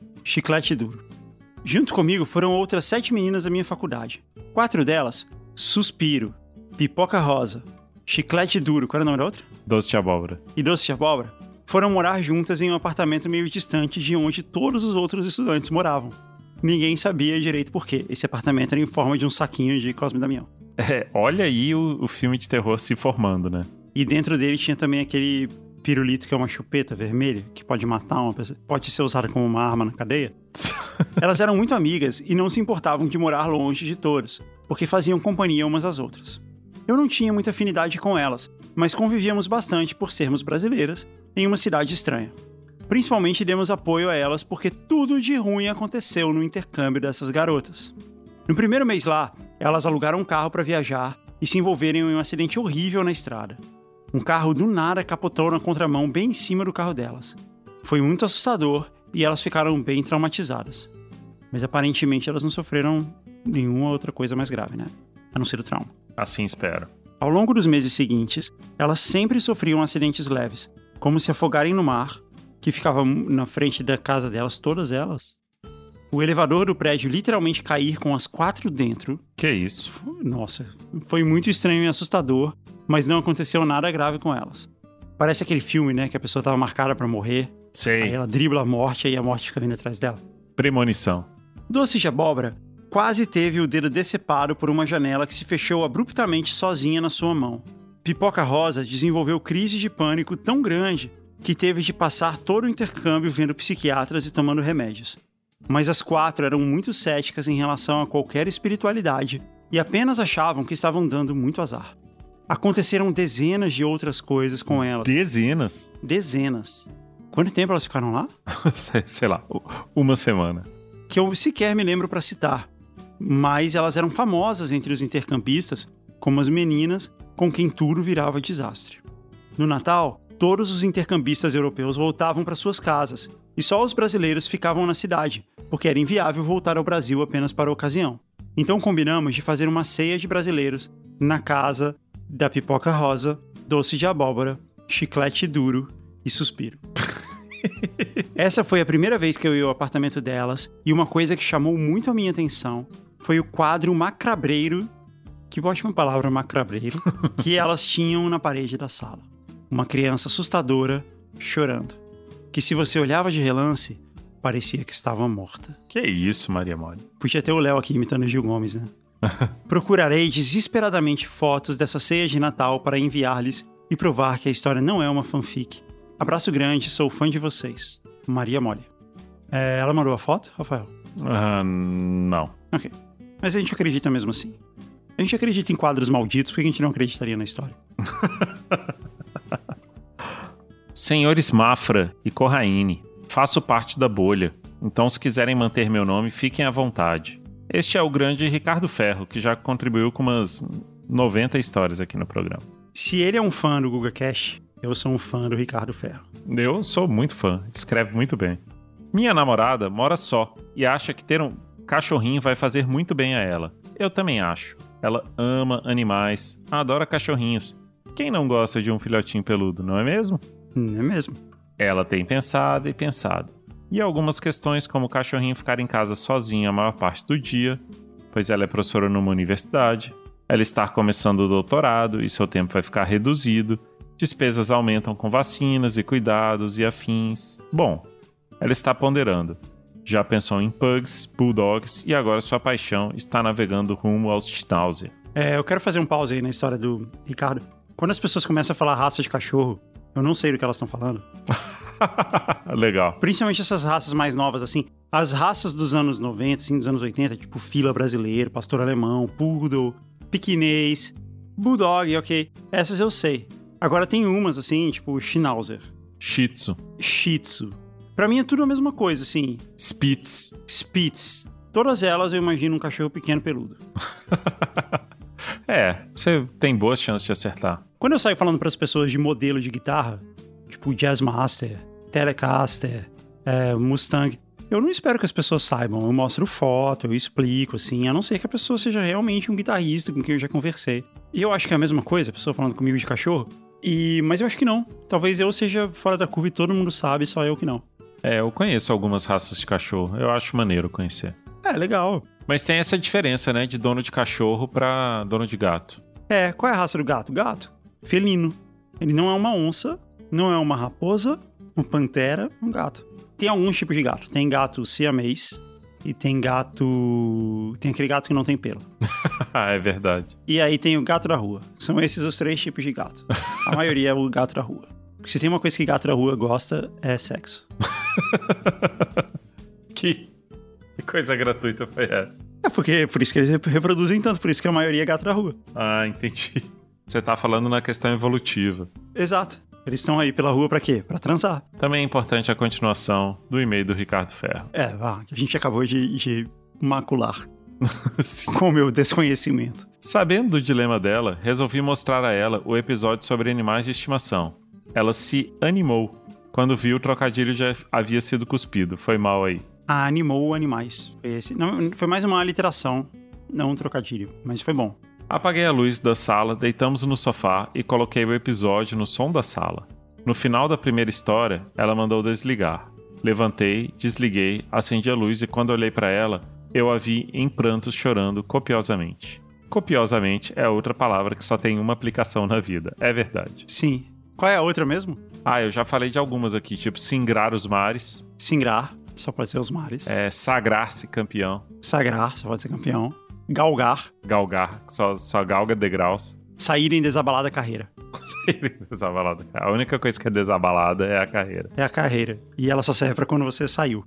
Speaker 1: Junto comigo foram outras 7 meninas da minha faculdade. 4 delas, Suspiro, Pipoca rosa, chiclete duro, qual era o nome da outra? Doce de abóbora.
Speaker 2: E doce de abóbora foram morar juntas em um apartamento meio distante de onde todos os outros estudantes moravam. Ninguém sabia direito por quê. Esse apartamento era em forma de um saquinho de Cosme e Damião.
Speaker 1: Olha aí o filme de terror se formando, né?
Speaker 2: E dentro dele tinha também aquele pirulito que é uma chupeta vermelha, que pode matar uma pessoa, pode ser usada como uma arma na cadeia. Elas eram muito amigas e não se importavam de morar longe de todos, porque faziam companhia umas às outras. Eu não tinha muita afinidade com elas, mas convivíamos bastante por sermos brasileiras em uma cidade estranha. Principalmente demos apoio a elas porque tudo de ruim aconteceu no intercâmbio dessas garotas. No primeiro mês lá, elas alugaram um carro para viajar e se envolveram em um acidente horrível na estrada. Um carro do nada capotou na contramão bem em cima do carro delas. Foi muito assustador e elas ficaram bem traumatizadas. Mas aparentemente elas não sofreram nenhuma outra coisa mais grave, né? A não ser o trauma.
Speaker 1: Assim espero.
Speaker 2: Ao longo dos meses seguintes, elas sempre sofriam acidentes leves, como se afogarem no mar, que ficava na frente da casa delas, todas elas. O elevador do prédio literalmente cair com as 4 dentro.
Speaker 1: Que isso?
Speaker 2: Nossa, foi muito estranho e assustador, mas não aconteceu nada grave com elas. Parece aquele filme, né, que a pessoa estava marcada para morrer.
Speaker 1: Sei.
Speaker 2: Aí ela dribla a morte e a morte fica vindo atrás dela.
Speaker 1: Premonição.
Speaker 2: Doce de abóbora quase teve o dedo decepado por uma janela que se fechou abruptamente sozinha na sua mão. Pipoca rosa desenvolveu crise de pânico tão grande que teve de passar todo o intercâmbio vendo psiquiatras e tomando remédios. Mas as 4 eram muito céticas em relação a qualquer espiritualidade e apenas achavam que estavam dando muito azar. Aconteceram dezenas de outras coisas com elas.
Speaker 1: Dezenas?
Speaker 2: Dezenas. Quanto tempo elas ficaram lá?
Speaker 1: Sei lá, uma semana.
Speaker 2: Que eu sequer me lembro para citar. Mas elas eram famosas entre os intercampistas como as meninas com quem tudo virava desastre. No Natal, todos os intercambistas europeus voltavam para suas casas e só os brasileiros ficavam na cidade, porque era inviável voltar ao Brasil apenas para a ocasião. Então combinamos de fazer uma ceia de brasileiros na casa da Pipoca Rosa, Doce de Abóbora, Chiclete Duro e Suspiro. Essa foi a primeira vez que eu ia ao apartamento delas e uma coisa que chamou muito a minha atenção foi o quadro macabreiro, que ótima palavra, macabreiro, que elas tinham na parede da sala. Uma criança assustadora chorando, que se você olhava de relance, parecia que estava morta.
Speaker 1: Que isso, Maria Mole?
Speaker 2: Podia ter o Léo aqui imitando o Gil Gomes, né? Procurarei desesperadamente fotos dessa ceia de Natal para enviar-lhes e provar que a história não é uma fanfic. Abraço grande, sou fã de vocês. Maria Mole. Ela mandou a foto, Rafael?
Speaker 1: Não.
Speaker 2: Ok. Mas a gente acredita mesmo assim. A gente acredita em quadros malditos, por que a gente não acreditaria na história?
Speaker 1: Senhores Mafra e Corraine, faço parte da bolha, então se quiserem manter meu nome, fiquem à vontade. Este é o grande Ricardo Ferro, que já contribuiu com umas 90 histórias aqui no programa.
Speaker 2: Se ele é um fã do Guga Cash, eu sou um fã do Ricardo Ferro.
Speaker 1: Eu sou muito fã, escreve muito bem. Minha namorada mora só e acha que ter um cachorrinho vai fazer muito bem a ela. Eu também acho. Ela ama animais, adora cachorrinhos. Quem não gosta de um filhotinho peludo, não é mesmo?
Speaker 2: Não é mesmo.
Speaker 1: Ela tem pensado e pensado. E algumas questões como o cachorrinho ficar em casa sozinho a maior parte do dia, pois ela é professora numa universidade, ela está começando o doutorado e seu tempo vai ficar reduzido, despesas aumentam com vacinas e cuidados e afins. Bom, ela está ponderando. Já pensou em pugs, bulldogs e agora sua paixão está navegando rumo aos Schnauzer.
Speaker 2: Eu quero fazer um pause aí na história do Ricardo. Quando as pessoas começam a falar raça de cachorro, eu não sei do que elas estão falando.
Speaker 1: Legal.
Speaker 2: Principalmente essas raças mais novas, assim. As raças dos anos 90, assim, dos anos 80, tipo fila brasileiro, pastor alemão, poodle, piquinês, bulldog, ok. Essas eu sei. Agora tem umas, assim, tipo Schnauzer.
Speaker 1: Shih Tzu.
Speaker 2: Shih Tzu. Pra mim é tudo a mesma coisa, assim.
Speaker 1: Spitz.
Speaker 2: Spitz. Todas elas eu imagino um cachorro pequeno peludo.
Speaker 1: Você tem boas chances de acertar.
Speaker 2: Quando eu saio falando pras pessoas de modelo de guitarra, tipo Jazzmaster, Telecaster, Mustang, eu não espero que as pessoas saibam. Eu mostro foto, eu explico, assim, a não ser que a pessoa seja realmente um guitarrista com quem eu já conversei. E eu acho que é a mesma coisa, a pessoa falando comigo de cachorro. Mas eu acho que não. Talvez eu seja fora da curva e todo mundo sabe, só eu que não.
Speaker 1: Eu conheço algumas raças de cachorro. Eu acho maneiro conhecer.
Speaker 2: Legal.
Speaker 1: Mas tem essa diferença, né? De dono de cachorro pra dono de gato.
Speaker 2: Qual é a raça do gato? Gato. Felino. Ele não é uma onça, não é uma raposa, uma pantera, um gato. Tem alguns tipos de gato. Tem gato siamês e tem gato... Tem aquele gato que não tem pelo.
Speaker 1: É verdade.
Speaker 2: E aí tem o gato da rua. São esses os 3 tipos de gato. A maioria é o gato da rua. Porque se tem uma coisa que gato da rua gosta, é sexo.
Speaker 1: Que coisa gratuita foi essa?
Speaker 2: Por isso que eles reproduzem tanto, por isso que a maioria é gato da rua.
Speaker 1: Ah, entendi. Você tá falando na questão evolutiva.
Speaker 2: Exato. Eles estão aí pela rua pra quê? Pra transar.
Speaker 1: Também é importante a continuação do e-mail do Ricardo Ferro.
Speaker 2: Que a gente acabou de macular.
Speaker 1: Sim.
Speaker 2: Com o meu desconhecimento.
Speaker 1: Sabendo do dilema dela, resolvi mostrar a ela o episódio sobre animais de estimação. Ela se animou. Quando viu, o trocadilho já havia sido cuspido. Foi mal aí.
Speaker 2: Animou animais. Foi esse. Não, foi mais uma aliteração, não um trocadilho, mas foi bom.
Speaker 1: Apaguei a luz da sala, deitamos no sofá e coloquei o episódio no som da sala. No final da primeira história, ela mandou desligar. Levantei, desliguei, acendi a luz e quando olhei para ela, eu a vi em prantos chorando copiosamente. Copiosamente é outra palavra que só tem uma aplicação na vida. É verdade.
Speaker 2: Sim. Qual é a outra mesmo?
Speaker 1: Eu já falei de algumas aqui, tipo singrar os mares.
Speaker 2: Singrar, só pode ser os mares.
Speaker 1: Sagrar-se campeão.
Speaker 2: Sagrar, só pode ser campeão. Galgar.
Speaker 1: Galgar, só galga degraus.
Speaker 2: Sair em desabalada carreira.
Speaker 1: Sair em desabalada. A única coisa que é desabalada é a carreira.
Speaker 2: É a carreira. E ela só serve pra quando você saiu.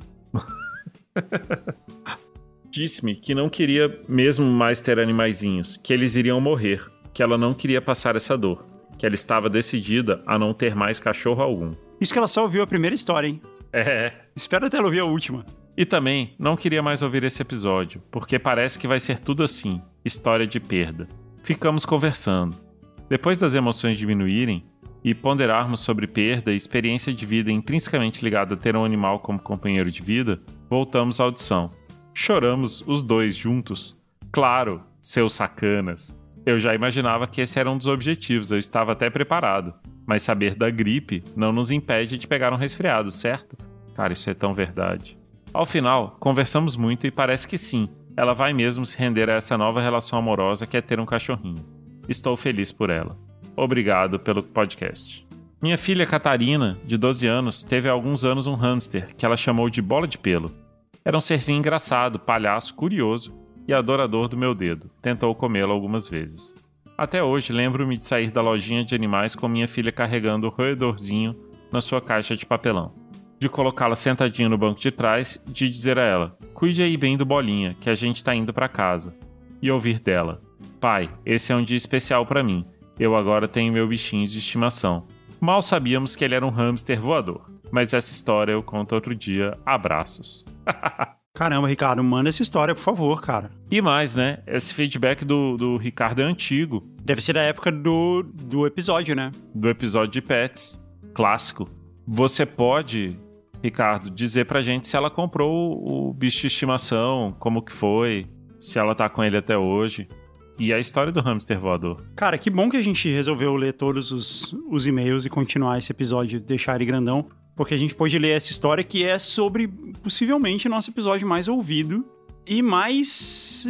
Speaker 1: Disse-me que não queria mesmo mais ter animaizinhos, que eles iriam morrer, que ela não queria passar essa dor, que ela estava decidida a não ter mais cachorro algum.
Speaker 2: Isso que ela só ouviu a primeira história, hein? Espero até ela ouvir a última.
Speaker 1: E também não queria mais ouvir esse episódio, porque parece que vai ser tudo assim, história de perda. Ficamos conversando. Depois das emoções diminuírem e ponderarmos sobre perda e experiência de vida intrinsecamente ligada a ter um animal como companheiro de vida, voltamos à audição. Choramos os dois juntos. Claro, seus sacanas. Eu já imaginava que esse era um dos objetivos, eu estava até preparado. Mas saber da gripe não nos impede de pegar um resfriado, certo? Cara, isso é tão verdade. Ao final, conversamos muito e parece que sim, ela vai mesmo se render a essa nova relação amorosa que é ter um cachorrinho. Estou feliz por ela. Obrigado pelo podcast. Minha filha Catarina, de 12 anos, teve há alguns anos um hamster que ela chamou de bola de pelo. Era um serzinho engraçado, palhaço, curioso e adorador do meu dedo. Tentou comê-lo algumas vezes. Até hoje lembro-me de sair da lojinha de animais com minha filha carregando o roedorzinho na sua caixa de papelão. De colocá-la sentadinha no banco de trás e de dizer a ela: cuide aí bem do Bolinha, que a gente tá indo pra casa. E ouvir dela: pai, esse é um dia especial pra mim. Eu agora tenho meu bichinho de estimação. Mal sabíamos que ele era um hamster voador. Mas essa história eu conto outro dia. Abraços.
Speaker 2: Caramba, Ricardo, manda essa história, por favor, cara.
Speaker 1: E mais, né? Esse feedback do Ricardo é antigo.
Speaker 2: Deve ser da época do episódio, né?
Speaker 1: Do episódio de Pets, clássico. Você pode, Ricardo, dizer pra gente se ela comprou o bicho de estimação, como que foi, se ela tá com ele até hoje. E a história do hamster voador.
Speaker 2: Cara, que bom que a gente resolveu ler todos os e-mails e continuar esse episódio, deixar ele grandão, porque a gente pôde ler essa história que é sobre, possivelmente, nosso episódio mais ouvido e mais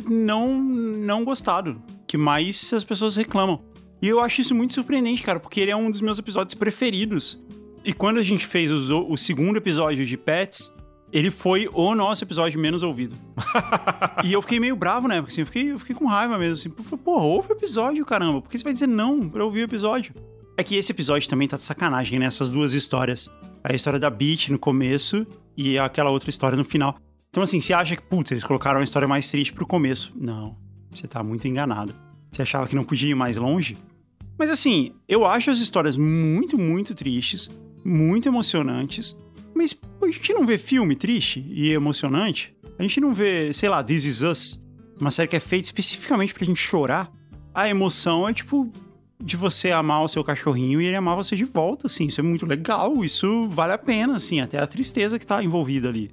Speaker 2: não gostado, que mais as pessoas reclamam. E eu acho isso muito surpreendente, cara, porque ele é um dos meus episódios preferidos. E quando a gente fez o segundo episódio de Pets, ele foi o nosso episódio menos ouvido. E eu fiquei meio bravo, né? Porque assim, eu fiquei com raiva mesmo. Assim, porra, ouve o episódio, caramba. Por que você vai dizer não pra ouvir o episódio? É que esse episódio também tá de sacanagem, né? Essas duas histórias. A história da Beach no começo e aquela outra história no final. Então assim, você acha que, putz, eles colocaram uma história mais triste pro começo. Não, você tá muito enganado. Você achava que não podia ir mais longe? Mas assim, eu acho as histórias muito, muito tristes, muito emocionantes. Mas a gente não vê filme triste e emocionante? A gente não vê, sei lá, This Is Us, uma série que é feita especificamente pra gente chorar? A emoção é tipo de você amar o seu cachorrinho e ele amar você de volta, assim. Isso é muito legal, isso vale a pena, assim, até a tristeza que tá envolvida ali.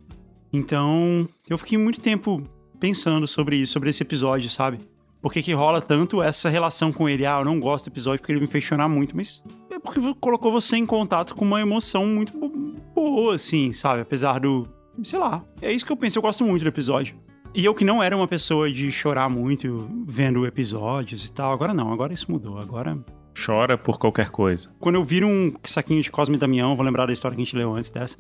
Speaker 2: Então, eu fiquei muito tempo pensando sobre isso, sobre esse episódio, sabe? Por que rola tanto essa relação com ele? Ah, eu não gosto do episódio porque ele me fez chorar muito, mas é porque colocou você em contato com uma emoção muito boa, assim, sabe? Apesar do... sei lá, é isso que eu penso, eu gosto muito do episódio. E eu que não era uma pessoa de chorar muito vendo episódios e tal, agora não, agora isso mudou, agora...
Speaker 1: Chora por qualquer coisa.
Speaker 2: Quando eu viro um saquinho de Cosme e Damião, vou lembrar da história que a gente leu antes dessa.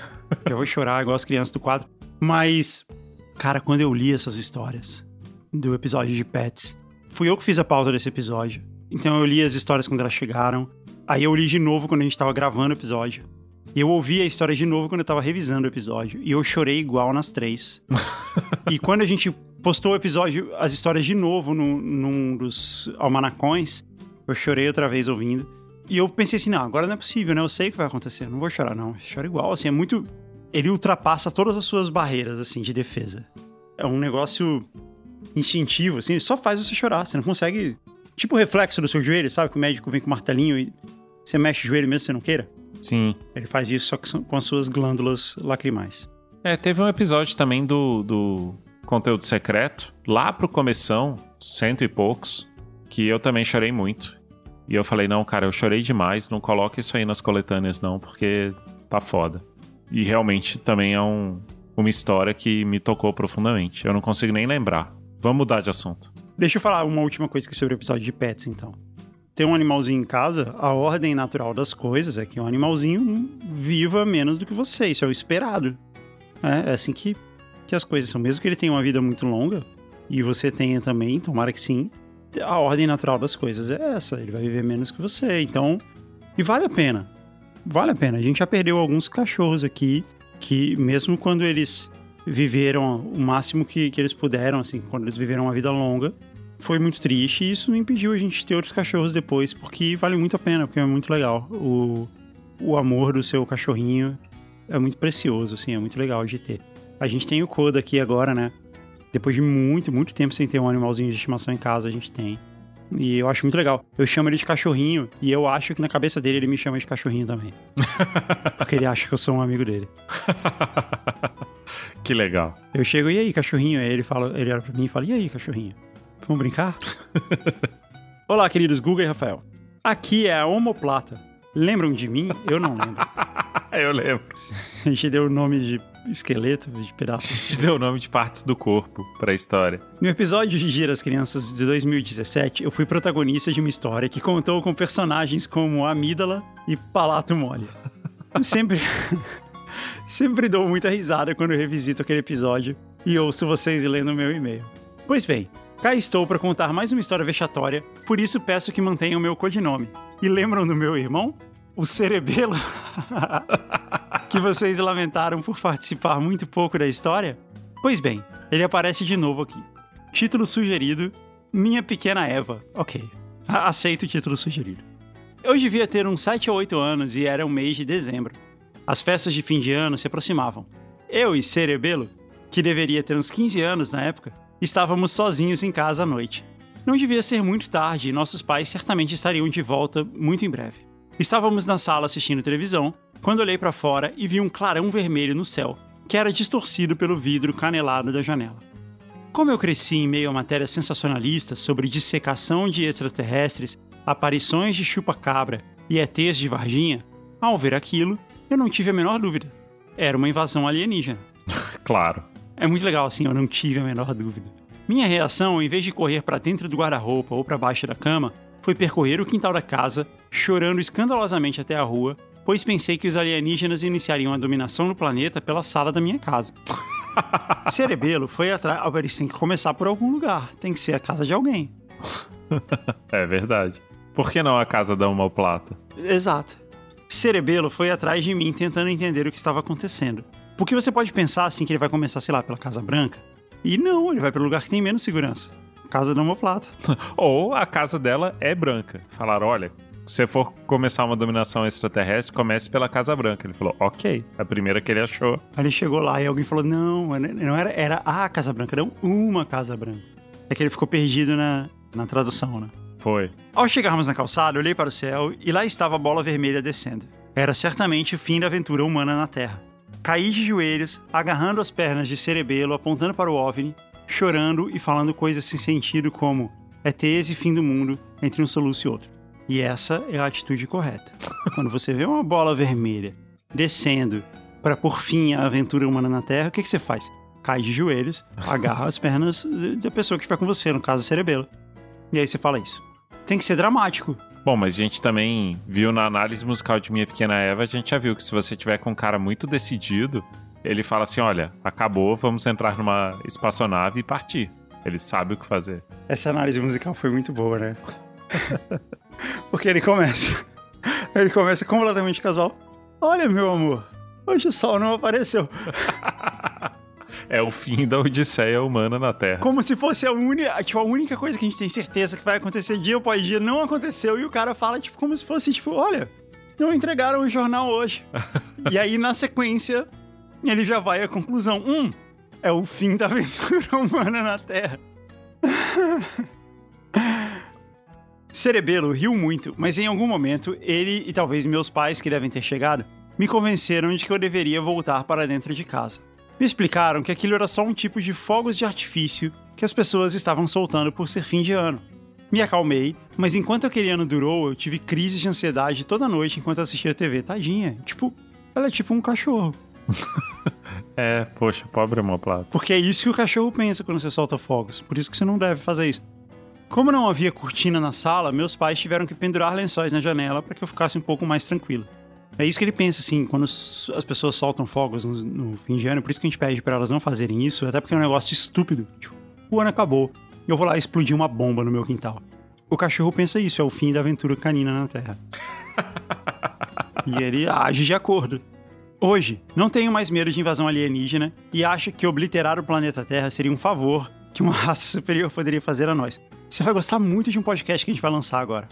Speaker 2: Eu vou chorar igual as crianças do quadro. Mas, cara, quando eu li essas histórias do episódio de Pets, fui eu que fiz a pauta desse episódio. Então eu li as histórias quando elas chegaram. Aí eu li de novo quando a gente tava gravando o episódio. E eu ouvi a história de novo quando eu tava revisando o episódio. E eu chorei igual nas 3. E quando a gente postou o episódio, as histórias de novo num dos almanacões, eu chorei outra vez ouvindo. E eu pensei assim, não, agora não é possível, né? Eu sei o que vai acontecer, não vou chorar, não. Choro igual, assim, é muito... Ele ultrapassa todas as suas barreiras, assim, de defesa. É um negócio instintivo, assim, ele só faz você chorar. Você não consegue... Tipo o reflexo do seu joelho, sabe? Que o médico vem com o martelinho e você mexe o joelho mesmo que você não queira.
Speaker 1: Sim.
Speaker 2: Ele faz isso só com as suas glândulas lacrimais.
Speaker 1: Teve um episódio também do Conteúdo Secreto, lá pro começão, 100 e poucos, que eu também chorei muito. E eu falei, não, cara, eu chorei demais, não coloca isso aí nas coletâneas não, porque tá foda. E realmente também é uma história que me tocou profundamente. Eu não consigo nem lembrar. Vamos mudar de assunto.
Speaker 2: Deixa eu falar uma última coisa aqui sobre o episódio de Pets, então. Ter um animalzinho em casa, a ordem natural das coisas é que um animalzinho viva menos do que você. Isso é o esperado. É assim que as coisas são. Mesmo que ele tenha uma vida muito longa, e você tenha também, tomara que sim, a ordem natural das coisas é essa. Ele vai viver menos que você. Então, e vale a pena. Vale a pena. A gente já perdeu alguns cachorros aqui, que mesmo quando eles viveram o máximo que eles puderam, assim, quando eles viveram uma vida longa, foi muito triste, e isso não impediu a gente ter outros cachorros depois, porque vale muito a pena, porque é muito legal. O amor do seu cachorrinho é muito precioso, assim, é muito legal de ter. A gente tem o Koda aqui agora, né? Depois de muito, muito tempo sem ter um animalzinho de estimação em casa, a gente tem. E eu acho muito legal. Eu chamo ele de cachorrinho, e eu acho que na cabeça dele ele me chama de cachorrinho também. Porque ele acha que eu sou um amigo dele.
Speaker 1: Que legal.
Speaker 2: Eu chego, e aí, cachorrinho? Aí ele olha pra mim e fala, e aí, cachorrinho? Vamos brincar? Olá, queridos Guga e Rafael. Aqui é a Omoplata. Lembram de mim? Eu não lembro.
Speaker 1: Eu lembro.
Speaker 2: A gente deu o nome de esqueleto, de pedaços.
Speaker 1: A gente deu o nome de partes do corpo pra história.
Speaker 2: No episódio de Gira as Crianças de 2017, eu fui protagonista de uma história que contou com personagens como Amígdala e Palato Mole. Sempre dou muita risada quando eu revisito aquele episódio e ouço vocês lendo o meu e-mail. Pois bem, Cá estou para contar mais uma história vexatória, por isso peço que mantenham o meu codinome. E lembram do meu irmão? O Cerebelo? Que vocês lamentaram por participar muito pouco da história? Pois bem, ele aparece de novo aqui. Título sugerido, Minha Pequena Eva. Ok, aceito o título sugerido. Eu devia ter uns 7 ou 8 anos e era o mês de dezembro. As festas de fim de ano se aproximavam. Eu e Cerebelo, que deveria ter uns 15 anos na época, estávamos sozinhos em casa à noite. Não devia ser muito tarde e nossos pais certamente estariam de volta muito em breve. Estávamos na sala assistindo televisão, quando olhei para fora e vi um clarão vermelho no céu, que era distorcido pelo vidro canelado da janela. Como eu cresci em meio a matérias sensacionalistas sobre dissecação de extraterrestres, aparições de chupa-cabra e ETs de Varginha, ao ver aquilo, eu não tive a menor dúvida. Era uma invasão alienígena.
Speaker 1: Claro.
Speaker 2: É muito legal assim, eu não tive a menor dúvida. Minha reação, em vez de correr para dentro do guarda-roupa ou para baixo da cama, foi percorrer o quintal da casa, chorando escandalosamente até a rua, pois pensei que os alienígenas iniciariam a dominação do planeta pela sala da minha casa. Cerebelo foi atrás... Eles têm que começar por algum lugar, tem que ser a casa de alguém.
Speaker 1: É verdade. Por que não a casa da omoplata?
Speaker 2: Exato. Cerebelo foi atrás de mim tentando entender o que estava acontecendo. Porque você pode pensar assim que ele vai começar, sei lá, pela Casa Branca. E não, ele vai pelo lugar que tem menos segurança. Casa da omoplata.
Speaker 1: Ou a casa dela é branca. Falaram, olha, se você for começar uma dominação extraterrestre, comece pela Casa Branca. Ele falou, ok. A primeira que ele achou.
Speaker 2: Aí ele chegou lá e alguém falou, não era a Casa Branca, não uma Casa Branca. É que ele ficou perdido na tradução, né?
Speaker 1: Foi.
Speaker 2: Ao chegarmos na calçada, olhei para o céu e lá estava a bola vermelha descendo. Era certamente o fim da aventura humana na Terra. Caí de joelhos, agarrando as pernas de Cerebelo, apontando para o OVNI, chorando e falando coisas sem sentido como ETs e fim do mundo entre um soluço e outro. E essa é a atitude correta. Quando você vê uma bola vermelha descendo para pôr fim à aventura humana na Terra, o que você faz? Cai de joelhos, agarra as pernas da pessoa que estiver com você, no caso Cerebelo. E aí você fala isso. Tem que ser dramático.
Speaker 1: Bom, mas a gente também viu na análise musical de Minha Pequena Eva, a gente já viu que se você tiver com um cara muito decidido, ele fala assim, olha, acabou, vamos entrar numa espaçonave e partir. Ele sabe o que fazer.
Speaker 2: Essa análise musical foi muito boa, né? Porque ele começa completamente casual. Olha, meu amor, hoje o sol não apareceu.
Speaker 1: É o fim da odisseia humana na Terra.
Speaker 2: Como se fosse a única coisa que a gente tem certeza que vai acontecer dia após dia, não aconteceu. E o cara fala, como se fosse, olha, não entregaram o jornal hoje. E aí, na sequência, ele já vai à conclusão. É o fim da aventura humana na Terra. Cerebelo riu muito, mas em algum momento, ele e talvez meus pais, que devem ter chegado, me convenceram de que eu deveria voltar para dentro de casa. Me explicaram que aquilo era só um tipo de fogos de artifício que as pessoas estavam soltando por ser fim de ano. Me acalmei, mas enquanto aquele ano durou, eu tive crises de ansiedade toda noite enquanto assistia a TV. Tadinha, ela é tipo um cachorro.
Speaker 1: Poxa, pobre omoplata.
Speaker 2: Porque é isso que o cachorro pensa quando você solta fogos, por isso que você não deve fazer isso. Como não havia cortina na sala, meus pais tiveram que pendurar lençóis na janela para que eu ficasse um pouco mais tranquilo. É isso que ele pensa, assim, quando as pessoas soltam fogos no fim de ano, por isso que a gente pede pra elas não fazerem isso, até porque é um negócio estúpido. O ano acabou, e eu vou lá explodir uma bomba no meu quintal. O cachorro pensa isso, é o fim da aventura canina na Terra. E ele age de acordo. Hoje, não tenho mais medo de invasão alienígena e acho que obliterar o planeta Terra seria um favor que uma raça superior poderia fazer a nós. Você vai gostar muito de um podcast que a gente vai lançar agora.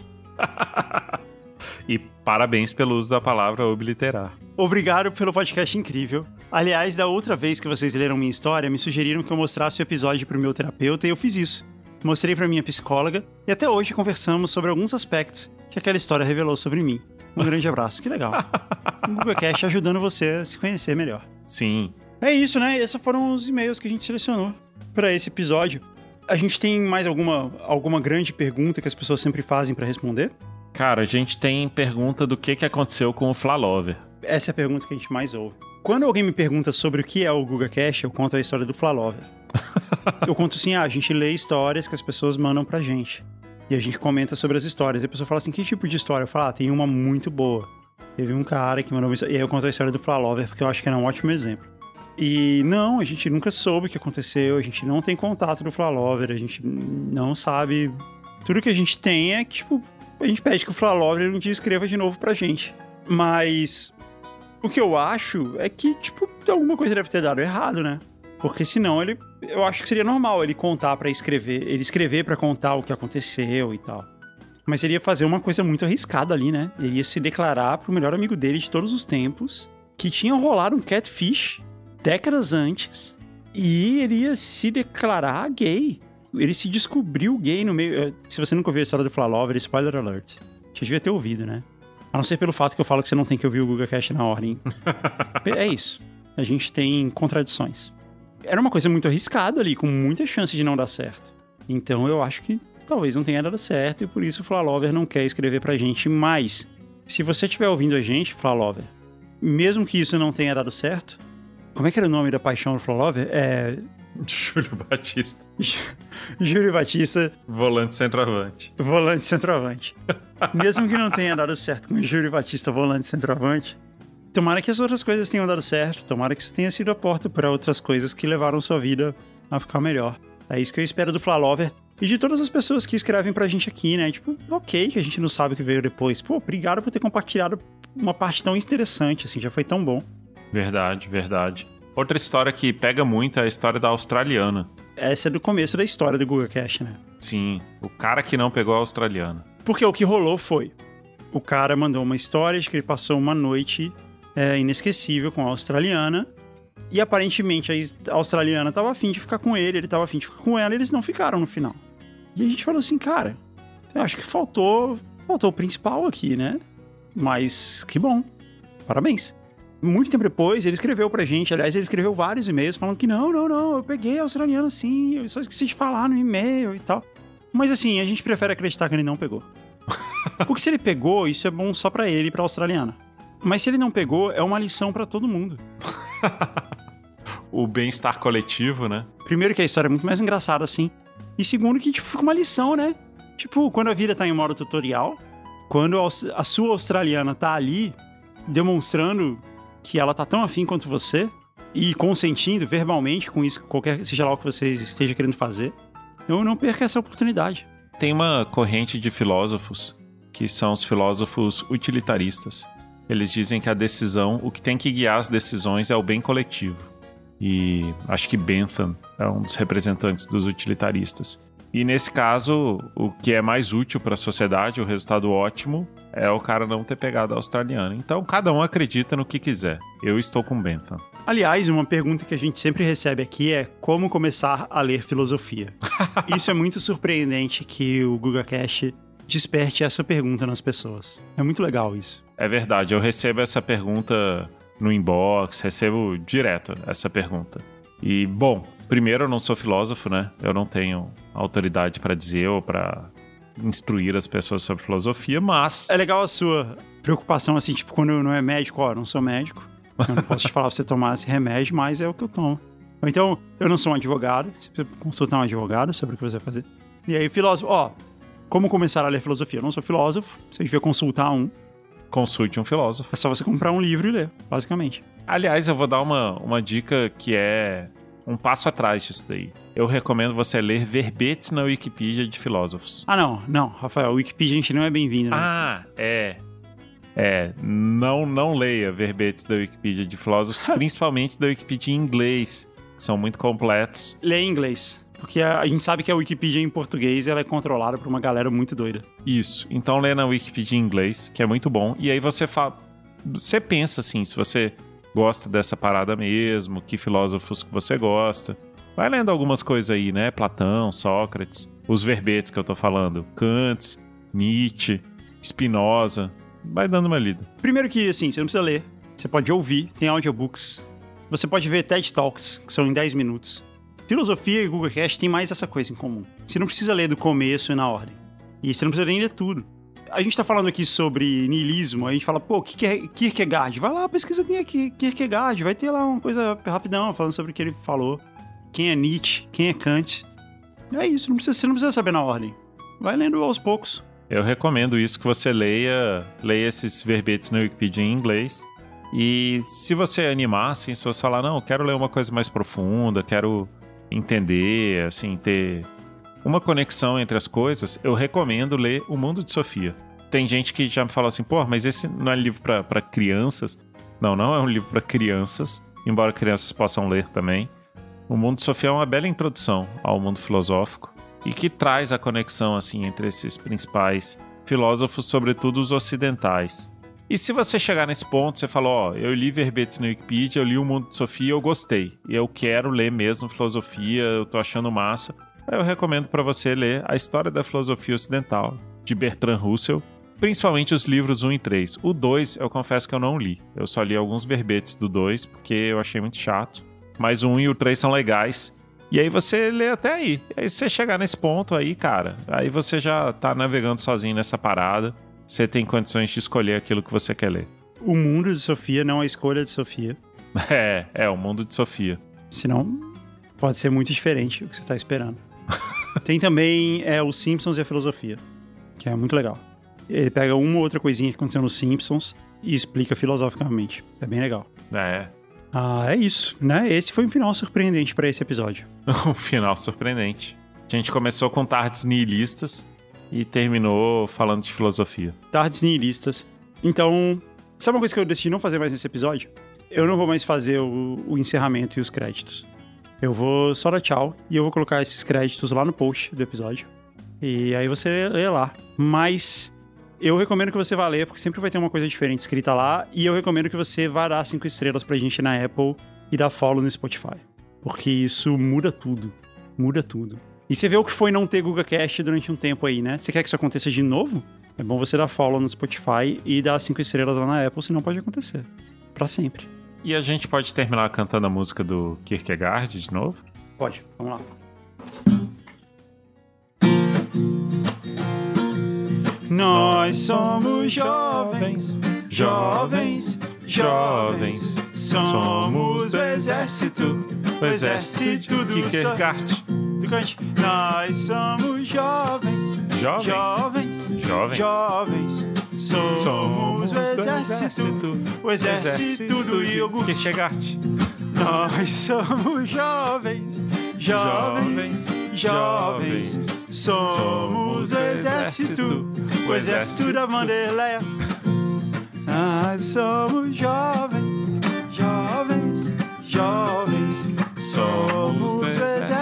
Speaker 1: E parabéns pelo uso da palavra obliterar.
Speaker 2: Obrigado pelo podcast incrível. Aliás, da outra vez que vocês leram minha história, me sugeriram que eu mostrasse o episódio pro meu terapeuta e eu fiz isso. Mostrei pra minha psicóloga e até hoje conversamos sobre alguns aspectos que aquela história revelou sobre mim. Um grande abraço, que legal. O GugaCast ajudando você a se conhecer melhor.
Speaker 1: Sim.
Speaker 2: É isso, né? Esses foram os e-mails que a gente selecionou pra esse episódio. A gente tem mais alguma grande pergunta que as pessoas sempre fazem pra responder?
Speaker 1: Cara, a gente tem pergunta do que aconteceu com o Flalover.
Speaker 2: Essa é a pergunta que a gente mais ouve. Quando alguém me pergunta sobre o que é o GugaCast, eu conto a história do Flalover. Eu conto assim, a gente lê histórias que as pessoas mandam pra gente. E a gente comenta sobre as histórias. E a pessoa fala assim, que tipo de história? Eu falo, tem uma muito boa. Teve um cara que mandou uma história. E aí eu conto a história do Flalover, porque eu acho que é um ótimo exemplo. E não, a gente nunca soube o que aconteceu, a gente não tem contato do Flalover, a gente não sabe. Tudo que a gente tem é que, tipo, a gente pede que o Flalover um dia escreva de novo pra gente. Mas o que eu acho é que, tipo, alguma coisa deve ter dado errado, né? Porque senão eu acho que seria normal ele contar pra escrever, ele escrever pra contar o que aconteceu e tal. Mas ele ia fazer uma coisa muito arriscada ali, né? Ele ia se declarar pro melhor amigo dele de todos os tempos, que tinha rolado um catfish décadas antes, e ele ia se declarar gay. Ele se descobriu gay no meio... Se você nunca ouviu a história do Flalover, spoiler alert. Você devia ter ouvido, né? A não ser pelo fato que eu falo que você não tem que ouvir o GugaCast na ordem. É isso. A gente tem contradições. Era uma coisa muito arriscada ali, com muita chance de não dar certo. Então eu acho que talvez não tenha dado certo, e por isso o Flalover não quer escrever pra gente mais. Se você estiver ouvindo a gente, Flalover, mesmo que isso não tenha dado certo... Como é que era o nome da paixão do Flalover?
Speaker 1: Júlio Batista.
Speaker 2: Júlio Batista.
Speaker 1: Volante centroavante.
Speaker 2: Volante centroavante. Mesmo que não tenha dado certo com o Júlio Batista, volante centroavante, tomara que as outras coisas tenham dado certo. Tomara que isso tenha sido a porta para outras coisas que levaram sua vida a ficar melhor. É isso que eu espero do Flalover e de todas as pessoas que escrevem pra gente aqui, né? Tipo, ok, que a gente não sabe o que veio depois. Pô, obrigado por ter compartilhado uma parte tão interessante, assim, já foi tão bom.
Speaker 1: Verdade, verdade. Outra história que pega muito é a história da australiana.
Speaker 2: Essa é do começo da história do GugaCast, né?
Speaker 1: Sim, o cara que não pegou a australiana.
Speaker 2: Porque o que rolou foi... O cara mandou uma história de que ele passou uma noite inesquecível com a australiana, e aparentemente a australiana tava afim de ficar com ele tava afim de ficar com ela, e eles não ficaram no final. E a gente falou assim, cara, eu acho que faltou o principal aqui, né? Mas que bom, parabéns. Muito tempo depois, ele escreveu pra gente, aliás, ele escreveu vários e-mails falando que não, eu peguei a australiana sim, eu só esqueci de falar no e-mail e tal. Mas assim, a gente prefere acreditar que ele não pegou. Porque se ele pegou, isso é bom só pra ele e pra australiana. Mas se ele não pegou, é uma lição pra todo mundo.
Speaker 1: O bem-estar coletivo, né?
Speaker 2: Primeiro que a história é muito mais engraçada assim. E segundo que, tipo, fica uma lição, né? Tipo, quando a vida tá em modo tutorial, quando a sua australiana tá ali demonstrando que ela tá tão afim quanto você e consentindo verbalmente com isso, seja lá o que você esteja querendo fazer, eu não perca essa oportunidade.
Speaker 1: Tem uma corrente de filósofos que são os filósofos utilitaristas. Eles dizem que a decisão, o que tem que guiar as decisões é o bem coletivo. E acho que Bentham é um dos representantes dos utilitaristas. E nesse caso, o que é mais útil para a sociedade, o resultado ótimo, é o cara não ter pegado a australiana. Então, cada um acredita no que quiser. Eu estou com Bentham.
Speaker 2: Aliás, uma pergunta que a gente sempre recebe aqui é como começar a ler filosofia. Isso é muito surpreendente que o GugaCast desperte essa pergunta nas pessoas. É muito legal isso.
Speaker 1: É verdade, eu recebo essa pergunta no inbox, recebo direto essa pergunta. E, bom, primeiro eu não sou filósofo, né? Eu não tenho autoridade para dizer ou para instruir as pessoas sobre filosofia, mas... É
Speaker 2: legal a sua preocupação, assim, tipo, quando não é médico, ó, eu não sou médico, eu não posso te falar pra você tomar esse remédio, mas é o que eu tomo. Ou então, eu não sou um advogado, você precisa consultar um advogado sobre o que você vai fazer. E aí, filósofo, ó, como começar a ler filosofia? Eu não sou filósofo, você devia consultar um.
Speaker 1: Consulte um filósofo.
Speaker 2: É só você comprar um livro e ler, basicamente.
Speaker 1: Aliás, eu vou dar uma dica que é um passo atrás disso daí. Eu recomendo você ler verbetes na Wikipedia de filósofos.
Speaker 2: Ah, não, Rafael, o Wikipedia a gente não é bem-vindo, né?
Speaker 1: Ah, não leia verbetes da Wikipedia de filósofos, principalmente da Wikipedia em inglês, que são muito completos.
Speaker 2: Leia em inglês. Porque a gente sabe que a Wikipedia em português ela é controlada por uma galera muito doida.
Speaker 1: Isso. Então lê na Wikipedia em inglês, que é muito bom. E aí você pensa assim, se você gosta dessa parada mesmo, que filósofos que você gosta. Vai lendo algumas coisas aí, né? Platão, Sócrates, os verbetes que eu tô falando. Kant, Nietzsche, Spinoza. Vai dando uma lida.
Speaker 2: Primeiro que, assim, você não precisa ler. Você pode ouvir, tem audiobooks. Você pode ver TED Talks, que são em 10 minutos. Filosofia e GugaCast tem mais essa coisa em comum. Você não precisa ler do começo e na ordem. E você não precisa nem ler tudo. A gente tá falando aqui sobre niilismo, a gente fala, pô, o que é Kierkegaard? Vai lá, pesquisa quem é Kierkegaard, vai ter lá uma coisa rapidão falando sobre o que ele falou. Quem é Nietzsche, quem é Kant. É isso, você não precisa saber na ordem. Vai lendo aos poucos.
Speaker 1: Eu recomendo isso, que você leia esses verbetes na Wikipedia em inglês. E se você animar, assim, se você falar, não, eu quero ler uma coisa mais profunda, quero entender, assim, ter uma conexão entre as coisas, eu recomendo ler O Mundo de Sofia. Tem gente que já me falou assim, pô, mas esse não é livro para crianças. Não, não é um livro para crianças, embora crianças possam ler também. O Mundo de Sofia é uma bela introdução ao mundo filosófico e que traz a conexão, assim, entre esses principais filósofos, sobretudo os ocidentais. E se você chegar nesse ponto, você falou, ó, eu li verbetes na Wikipedia, eu li O Mundo de Sofia, eu gostei. E eu quero ler mesmo filosofia, eu tô achando massa. Eu recomendo para você ler A História da Filosofia Ocidental, de Bertrand Russell, principalmente os livros 1 e 3. O 2, eu confesso que eu não li. Eu só li alguns verbetes do 2, porque eu achei muito chato. Mas o 1 e o 3 são legais. E aí você lê até aí. E aí você chegar nesse ponto aí, cara, aí você já tá navegando sozinho nessa parada. Você tem condições de escolher aquilo que você quer ler.
Speaker 2: O Mundo de Sofia não é a escolha de Sofia.
Speaker 1: É o Mundo de Sofia.
Speaker 2: Senão, pode ser muito diferente do que você tá esperando. Tem também Os Simpsons e a Filosofia, que é muito legal. Ele pega uma ou outra coisinha que aconteceu nos Simpsons e explica filosoficamente. É bem legal. É isso, né? Esse foi um final surpreendente para esse episódio.
Speaker 1: Um final surpreendente. A gente começou com tardes nihilistas e terminou falando de filosofia.
Speaker 2: Tardes nihilistas. Então, sabe uma coisa que eu decidi não fazer mais nesse episódio? Eu não vou mais fazer o encerramento e os créditos. Eu vou só dar tchau e eu vou colocar esses créditos lá no post do episódio. E aí você lê lá. Mas eu recomendo que você vá ler, porque sempre vai ter uma coisa diferente escrita lá. E eu recomendo que você vá dar 5 estrelas pra gente na Apple e dar follow no Spotify. Porque isso muda tudo. Muda tudo. E você vê o que foi não ter GugaCast durante um tempo aí, né? Você quer que isso aconteça de novo? É bom você dar follow no Spotify e dar 5 estrelas lá na Apple, senão pode acontecer. Pra sempre.
Speaker 1: E a gente pode terminar cantando a música do Kierkegaard de novo?
Speaker 2: Pode, vamos lá. Nós somos jovens, jovens, jovens. Somos o exército do
Speaker 1: Kierkegaard.
Speaker 2: Nós somos jovens, jovens, jovens. Somos o exército do iogurte.
Speaker 1: Kierkegaard.
Speaker 2: Nós somos jovens, jovens, jovens. Somos o exército da Vanderleia. Nós somos jovens, jovens, jovens. Somos o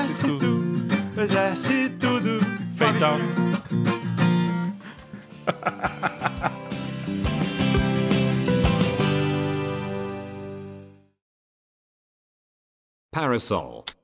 Speaker 2: exército do
Speaker 1: Fade Out.
Speaker 3: Parasol.